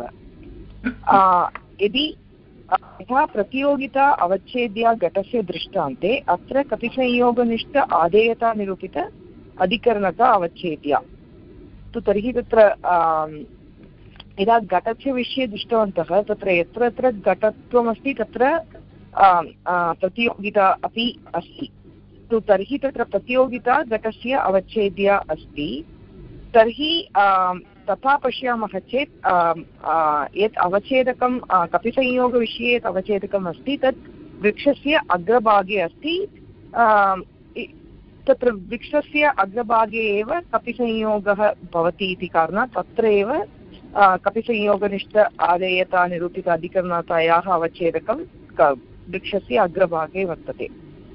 Speaker 8: यदि यथा प्रतियोगिता अवच्छेद्या घटस्य दृष्टान्ते अत्र कपिसंयोगनिष्ठ आदेयता निरूपित अधिकरणता अवच्छेद्या तु तर्हि तत्र यदा घटस्य विषये दृष्टवन्तः तत्र यत्र यत्र घटत्वमस्ति तत्र प्रतियोगिता अपि अस्ति। तु तर्हि तत्र प्रतियोगिता घटस्य अवच्छेद्या अस्ति। तर्हि तथा पश्यामः चेत् यत् अवच्छेदकं कपिसंयोगविषये यत् अवच्छेदकम् अस्ति तत् वृक्षस्य अग्रभागे अस्ति। तत्र वृक्षस्य अग्रभागे एव कपिसंयोगः भवति इति कारणात् तत्र एव कपिसंयोगनिष्ठ आदेयता निरूपित अधिकरणतायाः अवच्छेदकं वृक्षस्य अग्रभागे वर्तते।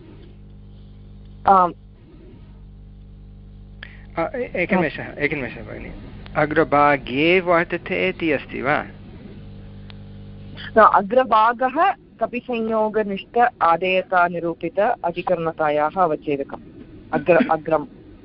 Speaker 1: एकनिमेषः एकनिमेषः भगिनि, अग्रभागे वर्तते इति अस्ति वा?
Speaker 8: अग्रभागः कपिसंयोगनिष्ठ आदेयता निरूपित अधिकरणतायाः अवच्छेदकम् अग्र अग्रम्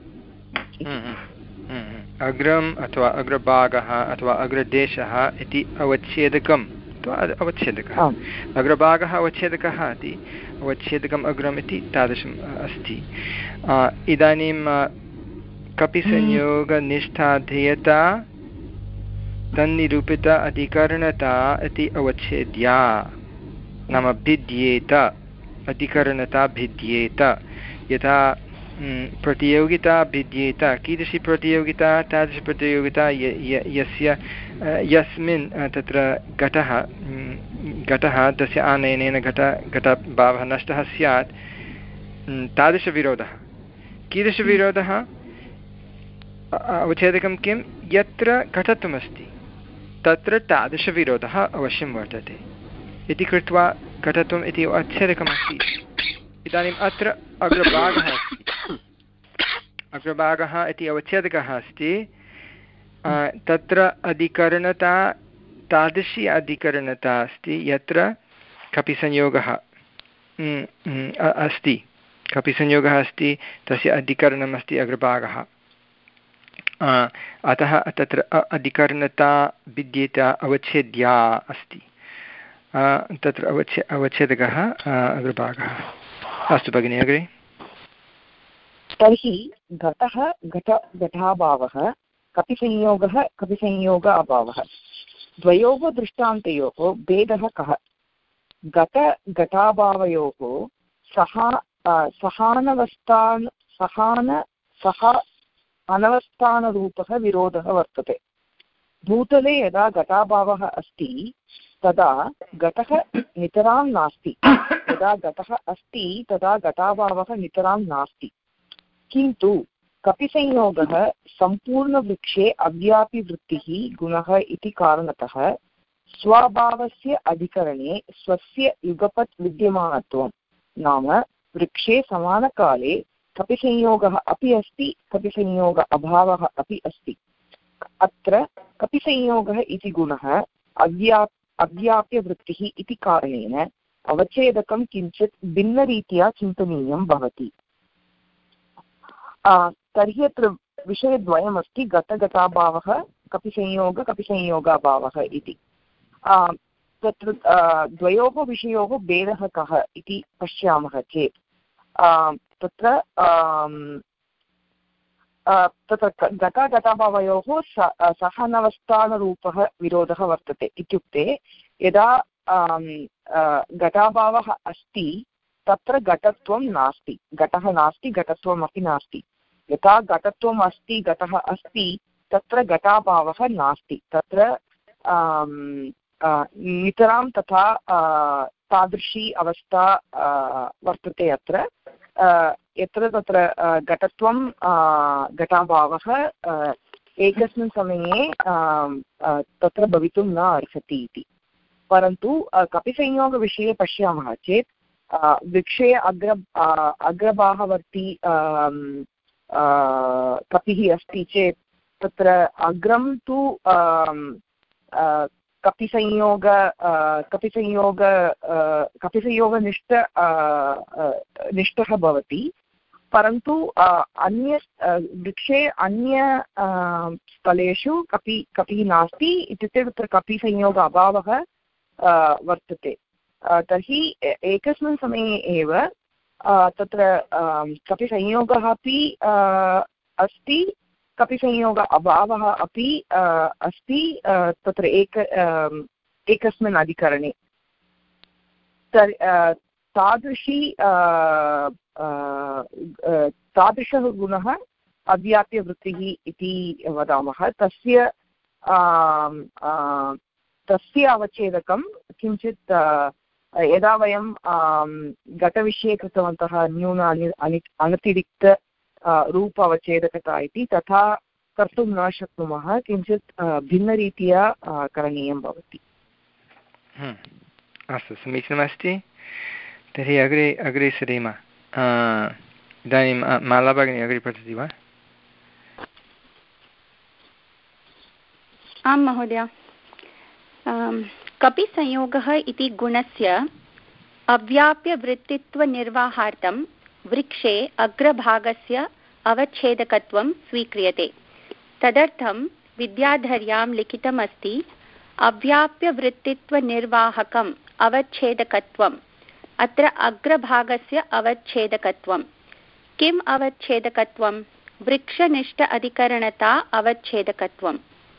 Speaker 1: अग्रम् अथवा अग्रभागः अथवा अग्रदेशः इति अवच्छेदकम् अथवा अवच्छेदकः। अग्रभागः अवच्छेदकः इति अवच्छेदकम् अग्रम् इति तादृशम् अस्ति। इदानीं कपिसंयोगनिष्ठाधेयता तन्निरूपित अधिकरणता इति अवच्छेद्या नाम भिद्येत अधिकरणता भिद्येत। यथा प्रतियोगिता भिद्येत, कीदृशी प्रतियोगिता? तादृशप्रतियोगिता यस्य यस्मिन् तत्र घटः घटः तस्य आनयनेन घट घटभावः नष्टः स्यात्, तादृशविरोधः। कीदृशविरोधः? अवच्छेदकं किं? यत्र घटत्वमस्ति तत्र तादृशविरोधः अवश्यं वर्तते इति कृत्वा घटत्वम् इति अवच्छेदकमस्ति। इदानीम् अत्र अग्रभागः अस्ति, अग्रभागः इति अवच्छेदकः अस्ति। तत्र अधिकरणता तादृशी अधिकरणता अस्ति यत्र कपिसंयोगः अस्ति, कपिसंयोगः अस्ति, तस्य अधिकरणम् अस्ति अग्रभागः। अतः तत्र अधिकरणता भिद्येता अवच्छेद्या अस्ति, तत्र अवच्छे अवच्छेदकः अग्रभागः। अस्तु भगिनि अग्रे।
Speaker 8: तर्हि घटः घट घटाभावः कपिसंयोगः कपिसंयोग अभावः द्वयोः दृष्टान्तयोः भेदः कः? घट घटाभावयोः सहा सहानवस्थान सहान सह अनवस्थानरूपः विरोधः वर्तते। भूतले यदा घटाभावः अस्ति तदा घटः नितरां नास्ति, यदा घटः अस्ति तदा घटाभावः नितरां नास्ति। किन्तु कपिसंयोगः सम्पूर्णवृक्षे अव्यापिवृत्तिः गुणः इति कारणतः स्वभावस्य अधिकरणे स्वस्य युगपत् विद्यमानत्वं, नाम वृक्षे समानकाले कपिसंयोगः अपि अस्ति, कपिसंयोग अभावः अपि अस्ति। अत्र कपिसंयोगः इति गुणः अव्या अव्याप्यवृत्तिः इति कारणेन अवच्छेदकं किञ्चित् भिन्नरीत्या चिन्तनीयं भवति। तर्हि अत्र विषयद्वयमस्ति, घटघटाभावः कपिसंयोग कपिसंयोगाभावः इति। तत्र द्वयोः विषयोः भेदः कः इति पश्यामः चेत् तत्र तत्र घटघटाभावयोः सहनवस्थानरूपः विरोधः वर्तते। इत्युक्ते यदा घटाभावः अस्ति तत्र घटत्वं नास्ति, घटः नास्ति, घटत्वम् अपि नास्ति। यथा घटत्वम् अस्ति, घटः अस्ति, तत्र घटाभावः नास्ति। तत्र नितरां तथा तादृशी अवस्था वर्तते अत्र, यत्र तत्र घटत्वं घटाभावः एकस्मिन् समये तत्र भवितुं न अर्हति इति। परन्तु कपिसंयोगविषये पश्यामः चेत् वृक्षे अग्र अग्रभागवर्ती कपिः अस्ति चेत् तत्र अग्रं तु कपिसंयोग कपिसंयोग कपिसंयोगनिष्ठ निष्ठः भवति। परन्तु अन्य वृक्षे अन्य स्थलेषु कपि कपिः नास्ति, इत्युक्ते तत्र कपिसंयोग अभावः वर्तते। तर्हि एकस्मिन् समये एव तत्र कपिसंयोगः अपि अस्ति, कपिसंयोग अभावः अपि अस्ति तत्र एक एकस्मिन् अधिकरणे। तादृशी तादृशः गुणः अव्याप्यवृत्तिः इति वदामः। तस्य तस्य अवच्छेदकं किञ्चित् यदा वयं घटविषये कृतवन्तः न्यून अनतिरिक्त रूप अवच्छेदकता इति, तथा कर्तुं न शक्नुमः, किञ्चित् भिन्नरीत्या करणीयं भवति।
Speaker 1: अस्तु, समीचीनमस्ति। तर्हि अग्रे अग्रे सरेम। इदानीं माला भगिनी अग्रे पठति वा?
Speaker 9: आं महोदय। कपिसंयोगः इति गुणस्य अव्याप्यवृत्तित्वनिर्वाहार्थं वृक्षे अग्रभागस्य अवच्छेदकत्वं स्वीक्रियते। तदर्थं विद्याधर्यां लिखितमस्ति अव्याप्यवृत्तित्वनिर्वाहकम् अवच्छेदकत्वम्। अत्र अग्रभागस्य अवच्छेदकत्वं। किम् अवच्छेदकत्वं? वृक्षनिष्ठ अधिकरणता अवच्छेदकत्वं।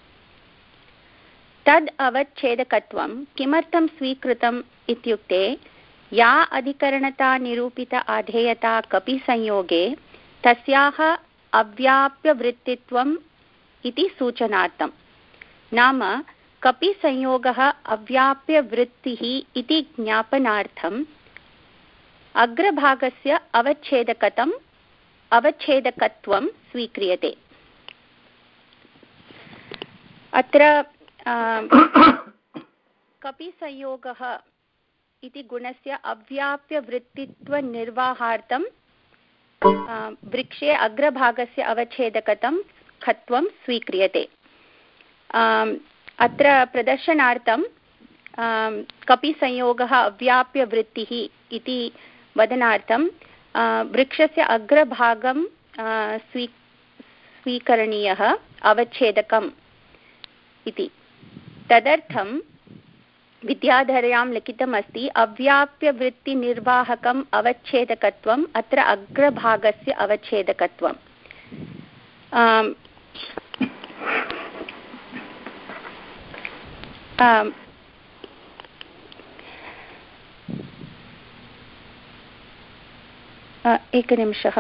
Speaker 9: तद् अवच्छेदकत्वं किमर्थं स्वीकृतम् इत्युक्ते या अधिकरणता निरूपित आधेयता कपिसंयोगे तस्याः अव्याप्यवृत्तित्वम् इति सूचनार्थं। नाम कपिसंयोगः अव्याप्यवृत्तिः इति ज्ञापनार्थम् अग्रभागस्य अवच्छेदकतम् अवच्छेदकत्वं स्वीक्रियते। अत्र कपिसंयोगः इति गुणस्य अव्याप्यवृत्तित्वनिर्वाहार्थं वृक्षे अग्रभागस्य अवच्छेदकतं खत्वं स्वीक्रियते। अत्र प्रदर्शनार्थं कपिसंयोगः अव्याप्यवृत्तिः इति वदनार्थं वृक्षस्य अग्रभागं स्वी स्वीकरणीयः अवच्छेदकम् इति। तदर्थं विद्याधर्यां लिखितमस्ति अव्याप्यवृत्तिनिर्वाहकम् अवच्छेदकत्वम् अत्र अग्रभागस्य अवच्छेदकत्वम्। एकनिमिषः।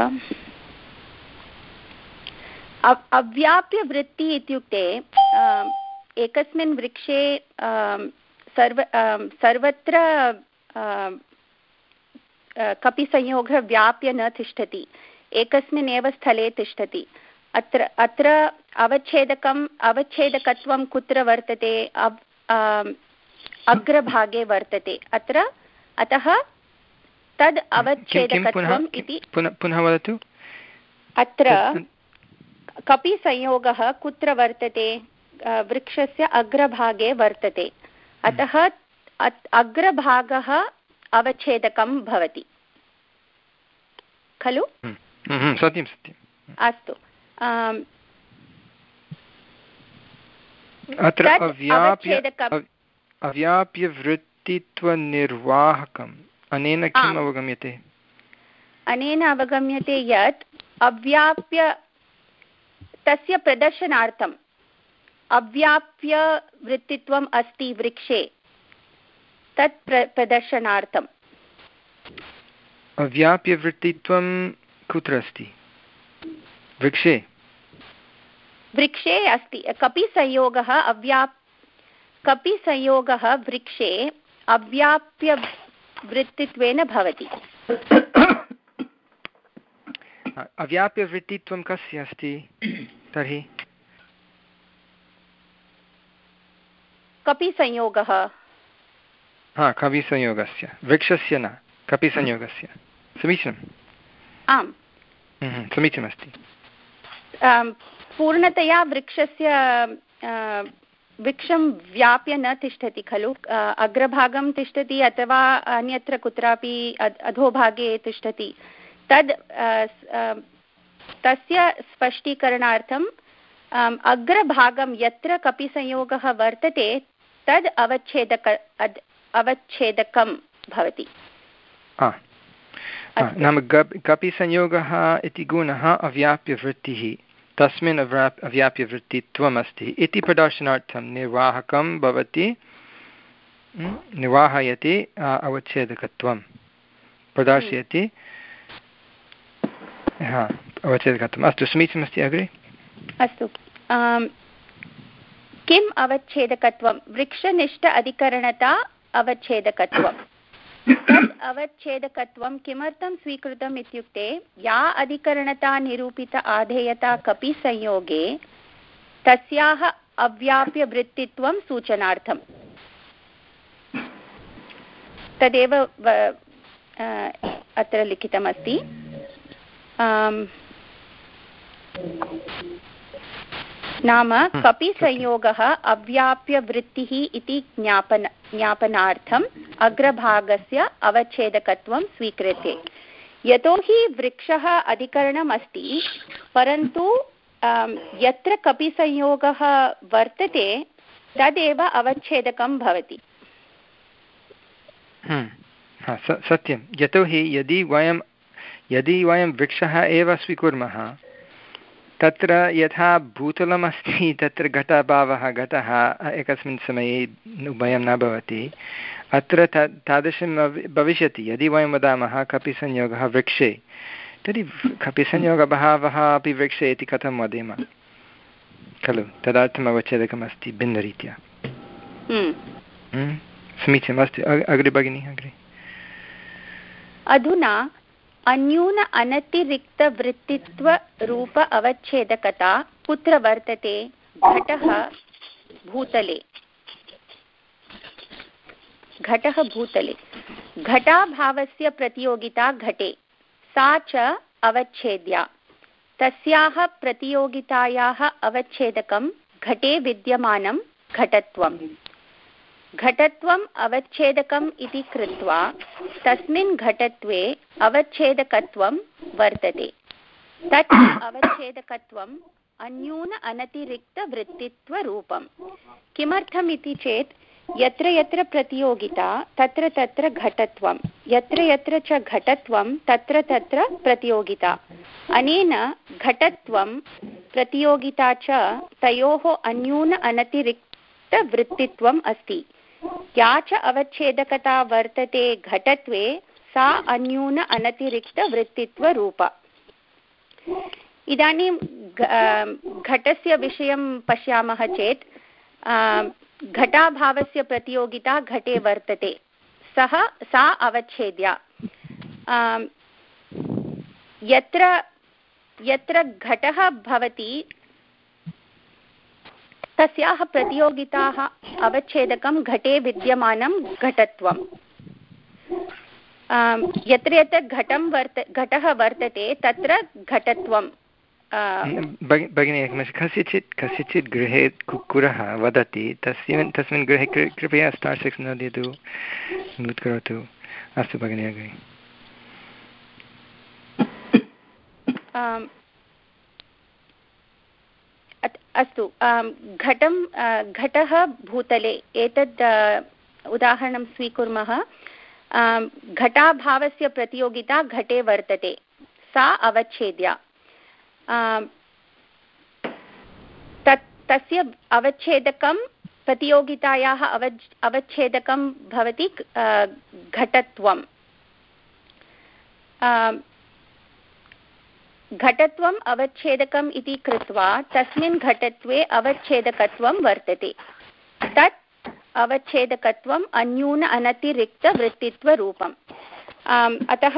Speaker 9: अव्याप्यवृत्ति इत्युक्ते एकस्मिन् वृक्षे सर्व सर्वत्र कपिसंयोगः व्याप्य न तिष्ठति, एकस्मिन् एव स्थले तिष्ठति। अत्र अत्र अवच्छेदकम् अवच्छेदकत्वं कुत्र वर्तते? अग्रभागे वर्तते अत्र। अतः तद् अवच्छेदकत्वम् इति।
Speaker 1: पुनः वदतु।
Speaker 9: अत्र कपिसंयोगः कुत्र वर्तते? वृक्षस्य अग्रभागे वर्तते। अतः अग्रभागः अवच्छेदकं भवति खलु?
Speaker 1: सत्यं सत्यम्।
Speaker 9: अस्तु।
Speaker 1: अत्र अव्याप्यवृत्तित्वनिर्वाहकम् अनेन किम् अवगम्यते?
Speaker 9: अनेन अवगम्यते यत् अव्याप्य तस्य प्रदर्शनार्थम् अव्याप्य वृत्तित्वम् अस्ति वृक्षे, तत् प्र प्रदर्शनार्थम्।
Speaker 1: अव्याप्यवृत्तित्वं कुत्र अस्ति? वृक्षे
Speaker 9: वृक्षे अस्ति। कपिसंयोगः अव्याप् कपिसंयोगः वृक्षे अव्याप्यवृत्तित्वेन भवति।
Speaker 1: अव्याप्यवृत्तित्वं कस्य अस्ति तर्हि?
Speaker 9: कपिसंयोगः।
Speaker 1: हा, कपिसंयोगस्य, वृक्षस्य न, कपिसंयोगस्य। समीचीनम्।
Speaker 9: आम्,
Speaker 1: समीचीनमस्ति।
Speaker 9: पूर्णतया वृक्षस्य वृक्षं व्याप्य न तिष्ठति खलु, अग्रभागं तिष्ठति अथवा अन्यत्र कुत्रापि अधोभागे तिष्ठति। तद् तस्य स्पष्टीकरणार्थम् अग्रभागं यत्र कपिसंयोगः वर्तते तद् अवच्छेदक अवच्छेदकं भवति।
Speaker 1: नाम कपिसंयोगः इति गुणः अव्याप्यवृत्तिः, तस्मिन् अव्याप् अव्याप्यवृत्तित्वम् अस्ति इति प्रदर्शनार्थं निर्वाहकं भवति, निर्वाहयति अवच्छेदकत्वं प्रदर्शयति। हा, अवच्छेदकत्वम्। अस्तु, समीचीनमस्ति। अग्रे।
Speaker 9: अस्तु, किम् अवच्छेदकत्वं? वृक्षनिष्ठ अधिकरणता अवच्छेदकत्वं। तद् अवच्छेदकत्वं किमर्थं स्वीकृतम् इत्युक्ते या अधिकरणता निरूपित आधेयता कपिसंयोगे तस्याः अव्याप्यवृत्तित्वं सूचनार्थम्। तदेव अत्र लिखितमस्ति। नाम कपिसंयोगः अव्याप्यवृत्तिः इति ज्ञापन ज्ञापनार्थम् अग्रभागस्य अवच्छेदकत्वं स्वीक्रियते। यतोहि वृक्षः अधिकरणम् अस्ति, परन्तु यत्र कपिसंयोगः वर्तते तदेव अवच्छेदकं भवति।
Speaker 1: सत्यं, यतोहि यदि वयं यदि वयं वृक्षः एव स्वीकुर्मः, तत्र यथा भूतलमस्ति तत्र घटाभावः, घटः एकस्मिन् समये उभयं न भवति, अत्र ता तादृशं भविष्यति। यदि वयं वदामः कपिसंयोगः वृक्षे, तर्हि कपिसंयोगभावः अपि वृक्षे इति कथं वदेम खलु? तदर्थम् अवच्छेदकमस्ति भिन्नरीत्या। समीचीनम्। अस्ति, अग्रे भगिनी, अग्रे।
Speaker 9: अधुना अन्यून अनतिरिक्तवृत्तित्वरूप अवच्छेदकता कुत्र वर्तते? घटः भूतले। घटः भूतले घटाभावस्य प्रतियोगिता घटे, सा च अवच्छेद्या। तस्याः प्रतियोगितायाः अवच्छेदकं घटे विद्यमानं घटत्वम्। घटत्वम् अवच्छेदकम् इति कृत्वा तस्मिन् घटत्वे अवच्छेदकत्वं वर्तते। तत् अवच्छेदकत्वम् अन्यून अनतिरिक्तवृत्तित्वरूपम्। किमर्थम् इति चेत् यत्र यत्र प्रतियोगिता तत्र तत्र घटत्वं, यत्र यत्र च घटत्वं तत्र तत्र प्रतियोगिता। अनेन घटत्वं प्रतियोगिता च तयोः अन्यून अनतिरिक्तवृत्तित्वम् अस्ति। या च अवच्छेदकता वर्तते घटत्वे सा अन्यून अनतिरिक्तवृत्तित्वरूपा। इदानीं घटस्य विषयं पश्यामः चेत् घटाभावस्य प्रतियोगिता घटे वर्तते, सः सा अवच्छेद्या। यत्र यत्र घटः भवति तस्याः प्रतियोगिताः अवच्छेदकं घटे विद्यमानं घटत्वम्। यत्र यत्र घटं वर्त घटः वर्तते तत्र घटत्वं।
Speaker 1: भगिनी, कस्यचित् कस्यचित् गृहे कुक्कुरः वदति, तस्मिन् तस्मिन् गृहे कृपया स्टार् सिक्स् नोदतु, म्यूट् करोतु। अस्तु भगिनी, अग्रे।
Speaker 9: अस्तु, घटं घटः भूतले, एतद् उदाहरणं स्वीकुर्मः। घटाभावस्य प्रतियोगिता घटे वर्तते, सा अवच्छेद्या। तस्य अवच्छेदकं प्रतियोगितायाः अवच् अवच्छेदकं भवति घटत्वं। घटत्वम् अवच्छेदकम् इति कृत्वा तस्मिन् घटत्वे अवच्छेदकत्वं वर्तते। तत् अवच्छेदकत्वम् अन्यून अनतिरिक्तवृत्तित्वरूपम्। अतः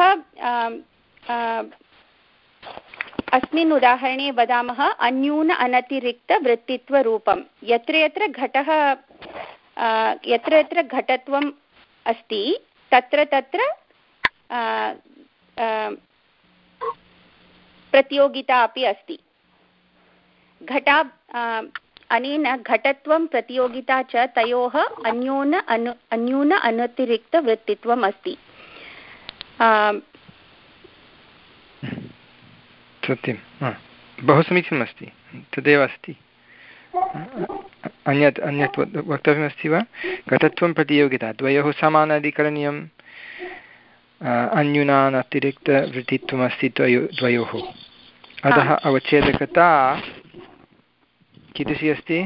Speaker 9: अस्मिन् उदाहरणे वदामः अन्यून अनतिरिक्तवृत्तित्वरूपं। यत्र यत्र घटः यत्र यत्र घटत्वम् अस्ति तत्र तत्र प्रतियोगिता अपि अस्ति। घटा अनेन घटत्वं प्रतियोगिता च तयोः अन्यून अनु अन्यून अनतिरिक्तवृत्तित्वम् अस्ति।
Speaker 1: सत्यं, बहु समीचीनमस्ति, तदेव अस्ति। अन्यत् अन्यत् वक्तव्यमस्ति वा? घटत्वं प्रतियोगिता द्वयोः समानाधिकरणीयम् अन्यूनानतिरिक्तवृत्तित्वमस्ति द्वयो द्वयोः। अतः अवच्छेदकता कीदृशी अस्ति?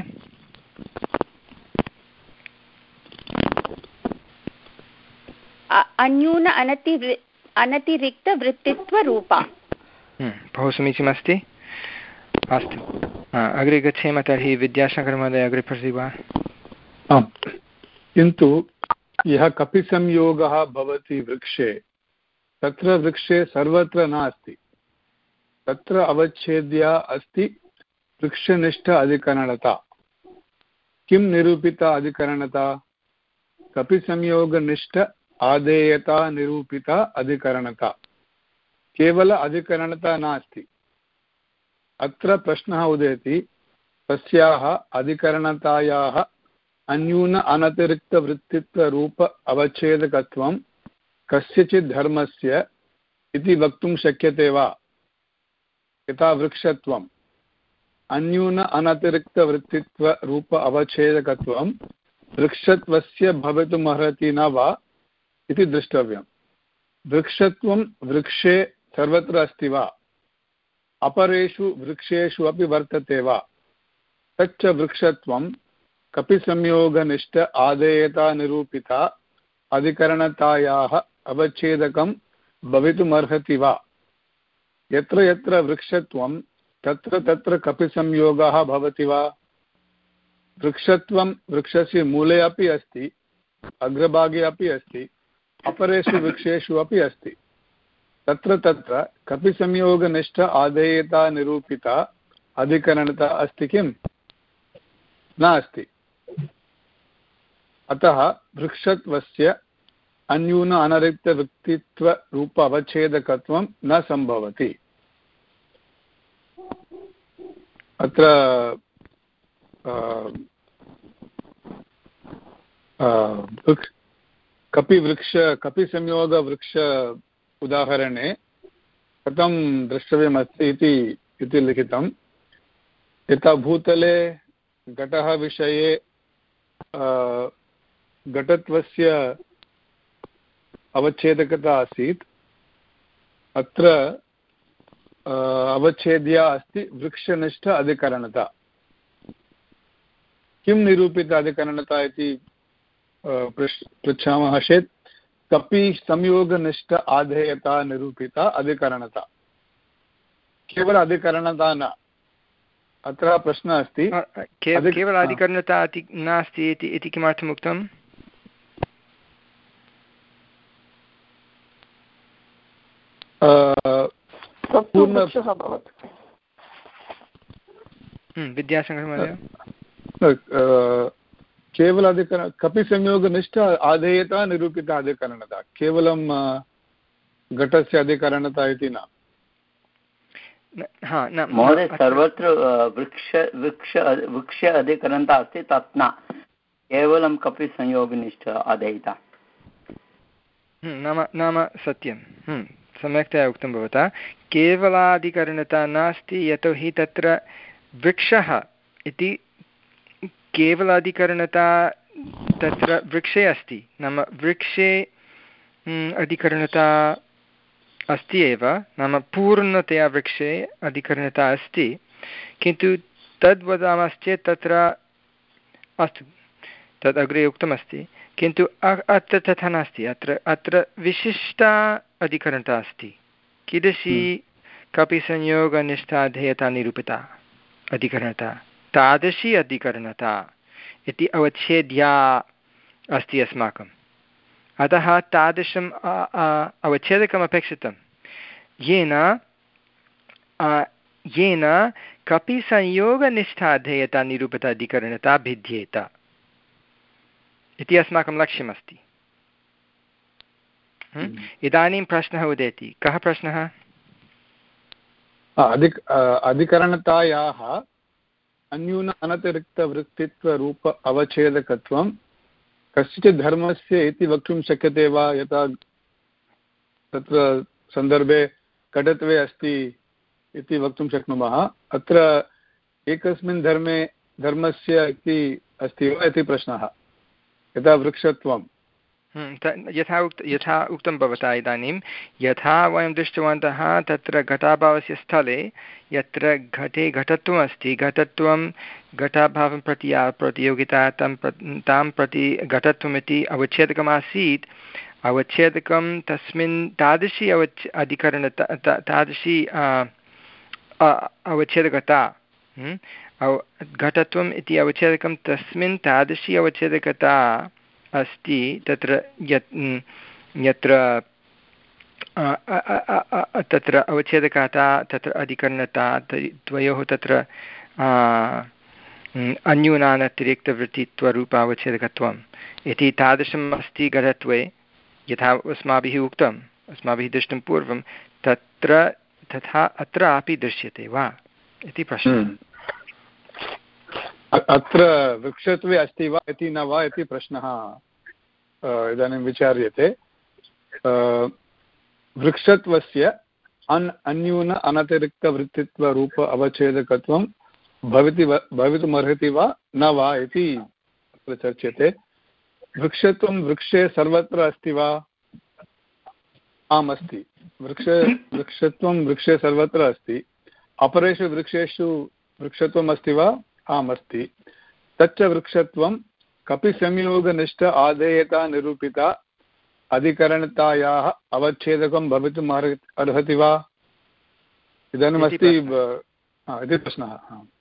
Speaker 9: अन्यून अनति अनतिरिक्तवृत्तित्वरूपा।
Speaker 1: बहु समीचीनमस्ति। अस्तु, अग्रे गच्छेम तर्हि। विद्याशङ्करमहोदय अग्रे पठति वा?
Speaker 10: आम्, किन्तु यः कपिसंयोगः भवति वृक्षे तत्र वृक्षे सर्वत्र नास्ति, तत्र अवच्छेद्या अस्ति वृक्षनिष्ठ अधिकरणता। किं निरूपिता अधिकरणता? कपिसंयोगनिष्ठ आदेयता निरूपिता अधिकरणता। केवल अधिकरणता नास्ति। अत्र प्रश्नः उदेति, तस्याः अधिकरणतायाः अन्यून अनतिरिक्तवृत्तित्वरूप अवच्छेदकत्वं कस्यचित् धर्मस्य इति वक्तुं शक्यते वा? यथा वृक्षत्वम् अन्यून अनतिरिक्तवृत्तित्वरूप अवच्छेदकत्वं वृक्षत्वस्य भवितुमर्हति न वा इति द्रष्टव्यम्। वृक्षत्वं वृक्षे सर्वत्र अस्ति वा? अपरेषु वृक्षेषु अपि वर्तते वा? तच्च वृक्षत्वं कपिसंयोगनिष्ठ आदेयता निरूपिता अधिकरणतायाः अवच्छेदकं भवितुमर्हति वा? यत्र यत्र वृक्षत्वं तत्र तत्र कपिसंयोगः भवति वा? वृक्षत्वं वृक्षस्य मूले अपि अस्ति, अग्रभागे अपि अस्ति, अपरेषु वृक्षेषु अपि अस्ति। तत्र तत्र कपिसंयोगनिष्ठ आदेयता निरूपिता अधिकरणता अस्ति किम्? नास्ति। अतः वृक्षत्वस्य अन्यून अनतिरिक्तवृत्तित्वरूप अवच्छेदकत्वं न सम्भवति। अत्र कपिवृक्ष कपिसंयोगवृक्ष उदाहरणे कथं द्रष्टव्यमस्ति इति इति लिखितं। यथा भूतले घटः विषये घटत्वस्य अवच्छेदकता आसीत्, अत्र अवच्छेद्या अस्ति वृक्षनिष्ठ अधिकरणता। किं निरूपिता अधिकरणता इति पृच्छामः चेत् कपि संयोगनिष्ठ आधेयता निरूपिता अधिकरणता, केवल अधिकरणता न। अत्र प्रश्नः अस्ति,
Speaker 1: केवल अधिकरणता नास्ति इति किमर्थम् उक्तम्? विद्याशङ्करमहोदय,
Speaker 10: केवल अधिकरण कपिसंयोगनिष्ठ आधेयता निरूपिता अधिकरणता, केवलं घटस्य अधिकरणता इति न।
Speaker 5: महोदय, सर्वत्र वृक्ष वृक्ष वृक्ष अधिकरणता अस्ति, तत् न, केवलं कपिसंयोगनिष्ठ आधेयता।
Speaker 1: नाम नाम सत्यं, सम्यक्तया उक्तं भवता। केवलाधिकरणता नास्ति, यतोहि तत्र वृक्षः इति केवलाधिकरणता तत्र वृक्षे अस्ति। नाम वृक्षे अधिकरणता अस्ति एव, नाम पूर्णतया वृक्षे अधिकरणता अस्ति, किन्तु तद् वदामश्चेत् तत्र अस्तु तद् अग्रे उक्तमस्ति, किन्तु अत्र तथा नास्ति। अत्र अत्र विशिष्टा अधिकरणता अस्ति। कीदृशी? कपि संयोगनिष्ठा ध्येयता निरूपिता अधिकरणता, तादृशी अधिकरणता इति अवच्छेद्या अस्ति अस्माकम्। अतः तादृशम् अवच्छेदकम् अपेक्षितं येन येन कपि संयोगनिष्ठा ध्येयता निरूपिता अधिकरणता भिद्येत इति अस्माकं लक्ष्यमस्ति। इदानीं प्रश्नः उदेति। कः प्रश्नः?
Speaker 10: अधिक अधिकरणतायाः अन्यून अनतिरिक्तवृत्तित्वरूप अवच्छेदकत्वं कस्यचित् धर्मस्य इति वक्तुं शक्यते वा? यथा तत्र सन्दर्भे घटत्वे अस्ति इति वक्तुं शक्नुमः। अत्र एकस्मिन् धर्मे धर्मस्य इति अस्ति वा इति प्रश्नः। यथा वृक्षत्वं
Speaker 1: यथा उक्त यथा उक्तं भवता इदानीं, यथा वयं दृष्टवन्तः तत्र घटाभावस्य स्थले यत्र घटे घटत्वम् अस्ति, घटत्वं घटाभावं प्रति प्रतियोगिता तं तां प्रति घटत्वमिति अवच्छेदकमासीत्। अवच्छेदकं तस्मिन् तादृशी अवच् अधिकरणता तादृशी अवच्छेदकता घटत्वम् इति अवच्छेदकं तस्मिन् तादृशी अवच्छेदकता अस्ति तत्र यत् यत्र तत्र अवच्छेदकता तत्र अधिकरणता द्वयोः तत्र अन्यूनानतिरिक्तवृत्तित्वरूप अवच्छेदकत्वम् इति तादृशम् अस्ति घटत्वे, यथा अस्माभिः उक्तम् अस्माभिः दृष्टं पूर्वं, तत्र तथा अत्रापि दृश्यते वा इति प्रश्नः।
Speaker 10: अत्र वृक्षत्वे अस्ति वा इति न वा इति प्रश्नः इदानीं विचार्यते। वृक्षत्वस्य अन् अन्यून अनतिरिक्तवृत्तित्वरूप अवच्छेदकत्वं भवति भवितुमर्हति वा न वा इति अत्र चर्च्यते। वृक्षत्वं वृक्षे सर्वत्र अस्ति वा? आम् अस्ति। वृक्ष वृक्षत्वं वृक्षे सर्वत्र अस्ति। अपरेषु वृक्षेषु वृक्षत्वम् अस्ति वा? आम् अस्ति। तच्च वृक्षत्वं कपि संयोगनिष्ठ आधेयता निरूपिता अधिकरणतायाः अवच्छेदकं भवितुम् अर्हति वा? इदानीम् अस्ति इति प्रश्नः।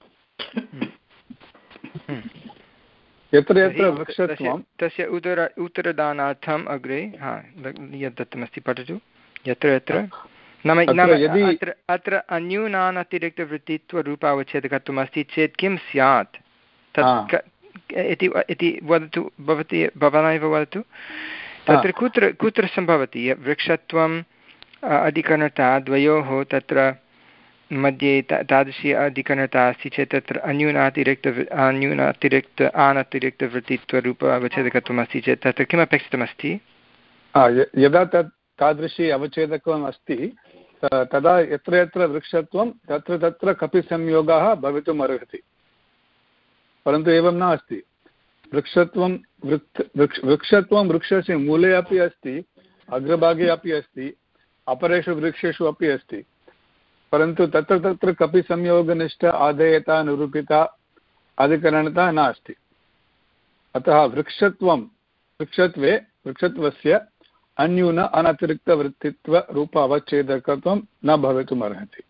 Speaker 10: यत्र यत्र वृक्षत्वं
Speaker 1: तस्य उत्तर उत्तरदानार्थम् अग्रे हा यद् दत्तमस्ति पठतु। यत्र यत्र नाम अत्र अत्र अन्यूनान् अतिरिक्तवृत्तित्वरूपावच्छेदकत्वम् अस्ति चेत् किं स्यात् तत् इति वदतु। भवती भवानेव वदतु। तत्र कुत्र कुत्र सम्भवति वृक्षत्वम् अधिकरणता द्वयोः तत्र मध्ये तादृशी अधिकरणता अस्ति चेत् तत्र अन्यूनातिरिक्त अन्यूनातिरिक्त अनतिरिक्तवृत्तित्वरूप अवच्छेदकत्वम् अस्ति चेत् तत्र किमपेक्षितमस्ति?
Speaker 10: यदा तत् तादृशी अवच्छेदकम् अस्ति तदा यत्र यत्र वृक्षत्वं तत्र तत्र कपि संयोगः भवितुम् अर्हति। परन्तु एवं न अस्ति। वृक्षत्वं वृक् वृक्षत्वं वृक्षस्य मूले अपि अस्ति, अग्रभागे अपि अस्ति, अपरेषु वृक्षेषु अपि अस्ति, परन्तु तत्र तत्र कपि संयोगनिष्ठ आधेयता निरूपिता अधिकरणता नास्ति। अतः वृक्षत्वं वृक्षत्वे वृक्षत्वस्य अन्यून अनतिरिक्तवृत्तित्वरूप अवच्छेदकत्वं न भवितुम् अर्हति।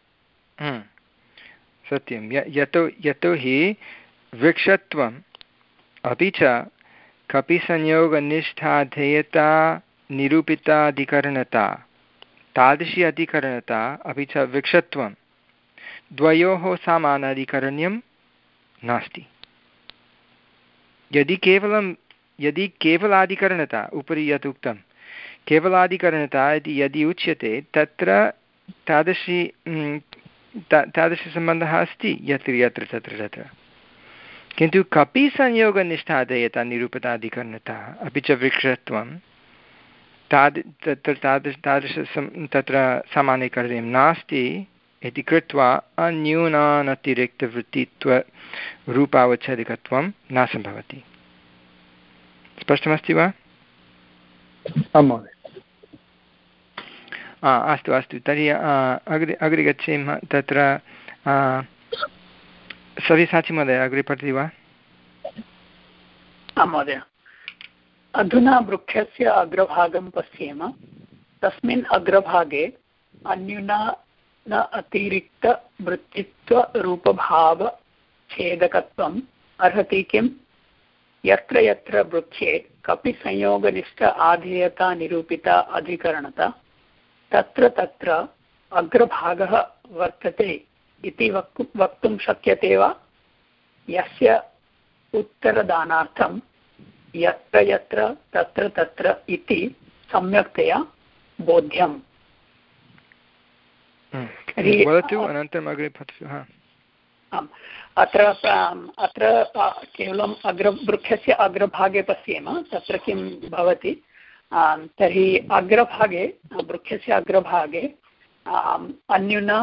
Speaker 1: सत्यं। यतो यतोहि वृक्षत्वम् अपि च कपि संयोगनिष्ठाधेयता निरूपिता अधिकरणता तादृशी अधिकरणता अपि च वृक्षत्वं द्वयोः समानाधिकरण्यं नास्ति। यदि केवलं यदि केवलाधिकरणता उपरि यत् उक्तं केवलाधिकरणता इति यदि उच्यते तत्र तादृशी तादृशसम्बन्धः अस्ति यत्र यत्र तत्र तत्र, किन्तु कपि संयोगनिष्ठाधेयता निरूपिताधिकरणता अपि च वृक्षत्वं ताद् तत्र तादृश तादृश तत्र सामान्यकरणीयं नास्ति इति कृत्वा अन्यूनानतिरिक्तवृत्तित्वरूपावच्छेदकत्वं न सम्भवति। स्पष्टमस्ति वा?
Speaker 10: आं महोदय।
Speaker 1: अस्तु अस्तु तर्हि अग्रे अग्रे गच्छेम। तत्र सव्यसाचि महोदय अग्रे पठति वा?
Speaker 11: आं महोदय। अधुना वृक्षस्य अग्रभागं पश्येम। तस्मिन् अग्रभागे अन्युना न अतिरिक्तवृत्तित्वरूपभावच्छेदकत्वम् अर्हति किम्? यत्र यत्र वृक्षे कपि संयोगनिष्ठ आधेयता निरूपिता अधिकरणता तत्र तत्र अग्रभागः वर्तते इति वक्तुं शक्यते वा? यस्य उत्तरदानार्थं यत्र यत्र तत्र तत्र इति सम्यक्तया बोध्यम्।
Speaker 1: वदतु अनन्तरम् अग्रे पठतु।
Speaker 11: आम्, अत्र अत्र केवलम् अग्र वृक्षस्य अग्रभागे पश्येम तत्र किं भवति। तर्हि अग्रभागे वृक्षस्य अग्रभागे अन्युना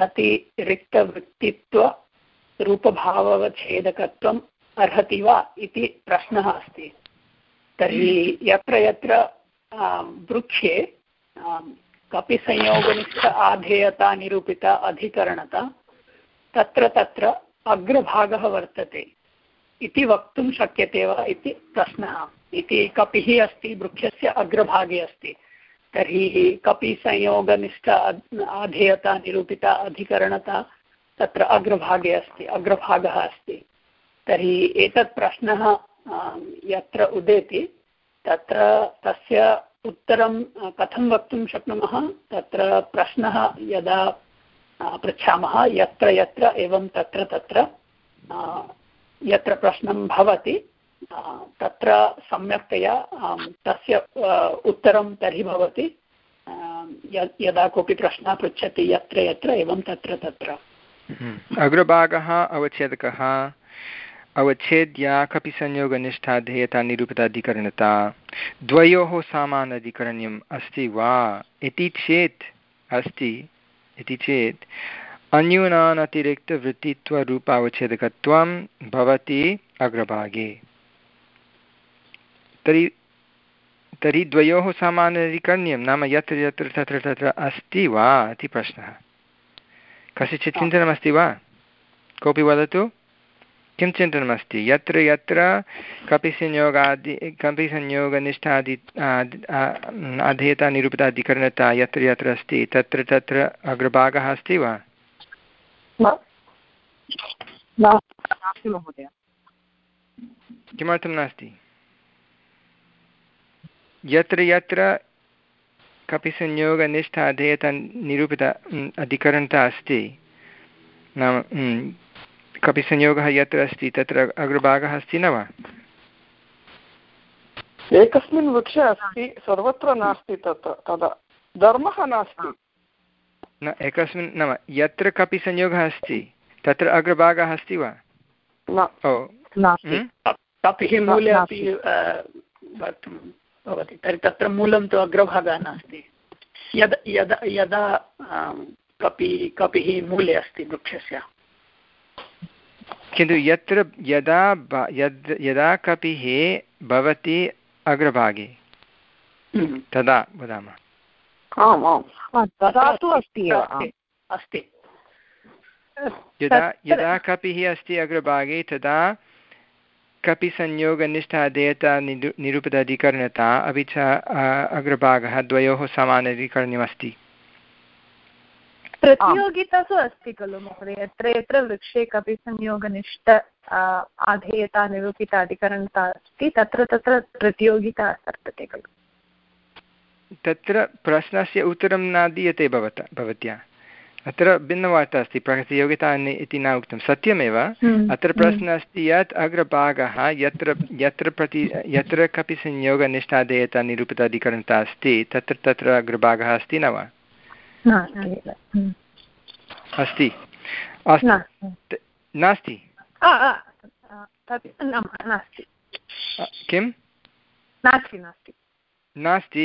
Speaker 11: अनतिरिक्तवृत्तित्वरूपभावच्छेदकत्वम् अर्हति वा इति प्रश्नः अस्ति। तर्हि यत्र यत्र वृक्षे कपि संयोगनिष्ठ आधेयता निरूपिता अधिकरणता तत्र तत्र अग्रभागः वर्तते इति वक्तुं शक्यते वा इति प्रश्नः। इति कपिः अस्ति, वृक्षस्य अग्रभागे अस्ति, तर्हि कपि संयोगनिष्ठ आधेयता निरूपिता अधिकरणता तत्र अग्रभागे अस्ति, अग्रभागः अस्ति। तर्हि एतत् प्रश्नः यत्र उदेति तत्र तस्य उत्तरं कथं वक्तुं शक्नुमः? तत्र प्रश्नः यदा पृच्छामः यत्र यत्र एवं तत्र तत्र यत्र प्रश्नं भवति तत्र सम्यक्तया तस्य उत्तरं तर्हि भवति यदा कोऽपि प्रश्नः पृच्छति यत्र यत्र एवं तत्र तत्र।
Speaker 1: अग्रभागः अवच्छेदकः अवच्छेद्या कपि संयोगनिष्ठाधेयता निरूपिताधिकरणता द्वयोः समानाधिकरण्यम् अस्ति वा इति चेत् अस्ति इति चेत् अन्यूनानतिरिक्तवृत्तित्वरूपावच्छेदकत्वं भवति अग्रभागे। तर्हि तर्हि द्वयोः समानाधिकरण्यं नाम यत्र यत्र तत्र तत्र अस्ति वा इति प्रश्नः। कस्यचित् चिन्तनमस्ति वा? कोऽपि वदतु। किं चिन्तनमस्ति? यत्र यत्र कपि संयोगादि कपि संयोगनिष्ठादि अधेयता निरूपिताधिकरणता यत्र यत्र अस्ति तत्र तत्र अग्रभागः अस्ति वा?
Speaker 8: नास्ति महोदय।
Speaker 1: किमर्थं नास्ति? यत्र यत्र कपि संयोगनिष्ठा अधेयता निरूपिता अधिकरणता अस्ति नाम कपि संयोगः यत्र अस्ति तत्र अग्रभागः अस्ति न वा?
Speaker 7: एकस्मिन् वृक्षे अस्ति, सर्वत्र नास्ति। तत्र तदा धर्मः नास्ति।
Speaker 1: न एकस्मिन् नाम यत्र कपि संयोगः अस्ति तत्र अग्रभागः अस्ति वा? ओ
Speaker 11: कपिः मूले अपि भवति, तर्हि तत्र मूलं तु अग्रभागः नास्ति। यदा यदा यदा कपि कपिः मूले अस्ति वृक्षस्य,
Speaker 1: किन्तु यत्र यदा यद् यदा कपिः भवति अग्रभागे तदा वदामः।
Speaker 8: आम् आम् तदा तु अस्ति
Speaker 11: अस्ति
Speaker 1: यदा यदा कपिः अस्ति अग्रभागे तदा कपि संयोगनिष्ठा अधेयता निरूपिताधिकरणता अपि च अग्रभागः द्वयोः समानाधिकरण्यमस्ति।
Speaker 4: प्रतियोगितासु अस्ति खलु महोदय? यत्र यत्र वृक्षे कपि संयोगनिष्ठ आधेयता निरूपिताधिकरणता अस्ति तत्र तत्र प्रतियोगिता वर्तते खलु।
Speaker 1: तत्र प्रश्नस्य उत्तरं न दीयते भवता भवत्या। अत्र भिन्नवार्ता अस्ति। प्रतियोगिता इति न उक्तं, सत्यमेव। अत्र प्रश्नः अस्ति यत् अग्रभागः यत्र यत्र प्रति यत्र कपि संयोगनिष्ठाधेयता निरूपिताधिकरणता अस्ति तत्र तत्र अग्रभागः अस्ति न वा? अस्ति नास्ति? किं
Speaker 4: नास्ति? नास्ति
Speaker 1: नास्ति।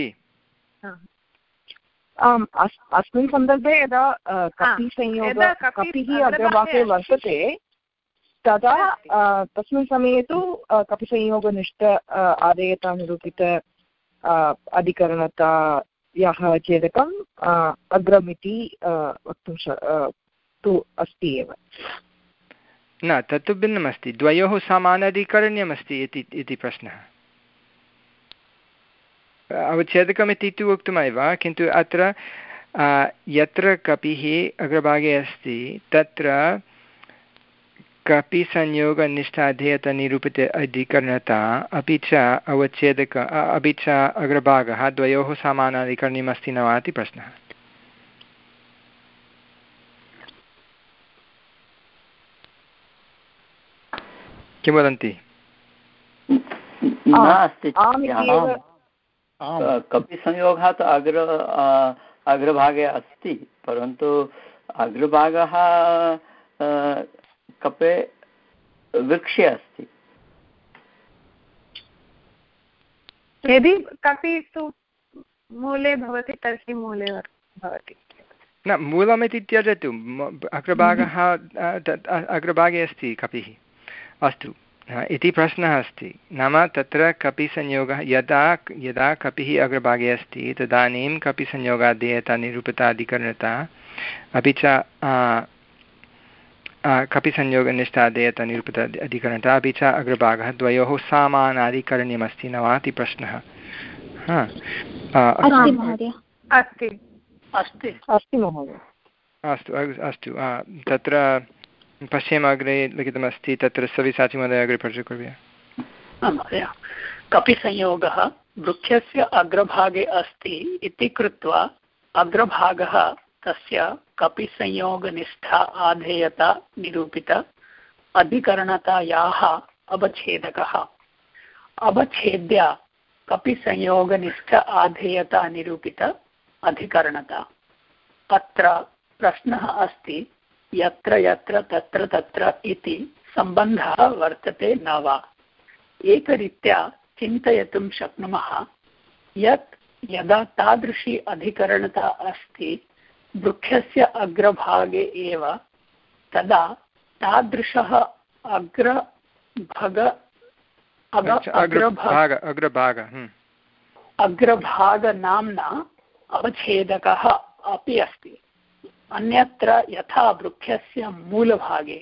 Speaker 8: आम् अस्मिन् सन्दर्भे यदा कपि संयोग कपिः अग्रभागे वर्तते तदा तस्मिन् समये तु कपि संयोगनिष्ठ आधेयता निरूपित अधिकरणतायाः छेदकम् अग्रमिति वक्तुं तु अस्ति एव।
Speaker 1: न तत्तु भिन्नमस्ति, द्वयोः समानाधिकरण्यमस्ति इति इति प्रश्नः। अवच्छेदकमिति तु उक्तमेव, किन्तु अत्र यत्र कपिः अग्रभागे अस्ति तत्र कपि संयोगनिष्ठाधेयतनिरूपित अधिकरणता अपि च अवच्छेदक अपि च अग्रभागः द्वयोः समानाधिकरण्यमस्ति न वा इति प्रश्नः। किं वदन्ति?
Speaker 5: नास्ति, कपिसंयोगः तु अग्र अग्रभागे अस्ति, परन्तु अग्रभागः कपे वृक्षे अस्ति।
Speaker 4: यदि कपि तु मूले भवति तर्हि मूले भवति।
Speaker 1: न, मूलमिति त्यजतु, अग्रभागः अग्रभागे अस्ति कपिः। अस्तु इति प्रश्नः अस्ति। नाम तत्र कपिसंयोगः यदा यदा कपिः अग्रभागे अस्ति तदानीं कपिसंयोगादेयता निरूपिताधिकरणता अपि च कपिसंयोगनिष्ठादेयता निरूपित अधिकरणता अपि च अग्रभागः द्वयोः समानाधिकरण्यमस्ति न वा इति प्रश्नः। अस्तु अस्तु तत्र पश्येम, अग्रे लिखितमस्ति, तत्र सविसाचि महोदय अग्रे परिचयं
Speaker 11: महोदय। कपिसंयोगः वृक्षस्य अग्रभागे अस्ति इति कृत्वा अग्रभागः तस्य कपिसंयोगनिष्ठा आधेयता निरूपित अधिकरणतायाः अवच्छेदकः। अवच्छेद्य कपिसंयोगनिष्ठ आधेयता निरूपित अधिकरणता। अत्र प्रश्नः अस्ति, यत्र यत्र तत्र तत्र इति सम्बन्धः वर्तते न वा? एकरीत्या चिन्तयितुं शक्नुमः यत् यदा तादृशी अधिकरणता अस्ति वृक्षस्य अग्रभागे एव, तदा तादृशः अग्रभाग
Speaker 1: अग्रभाग
Speaker 11: अग्रभागनाम्ना अवच्छेदकः अपि अस्ति। अन्यत्र यथा वृक्षस्य मूलभागे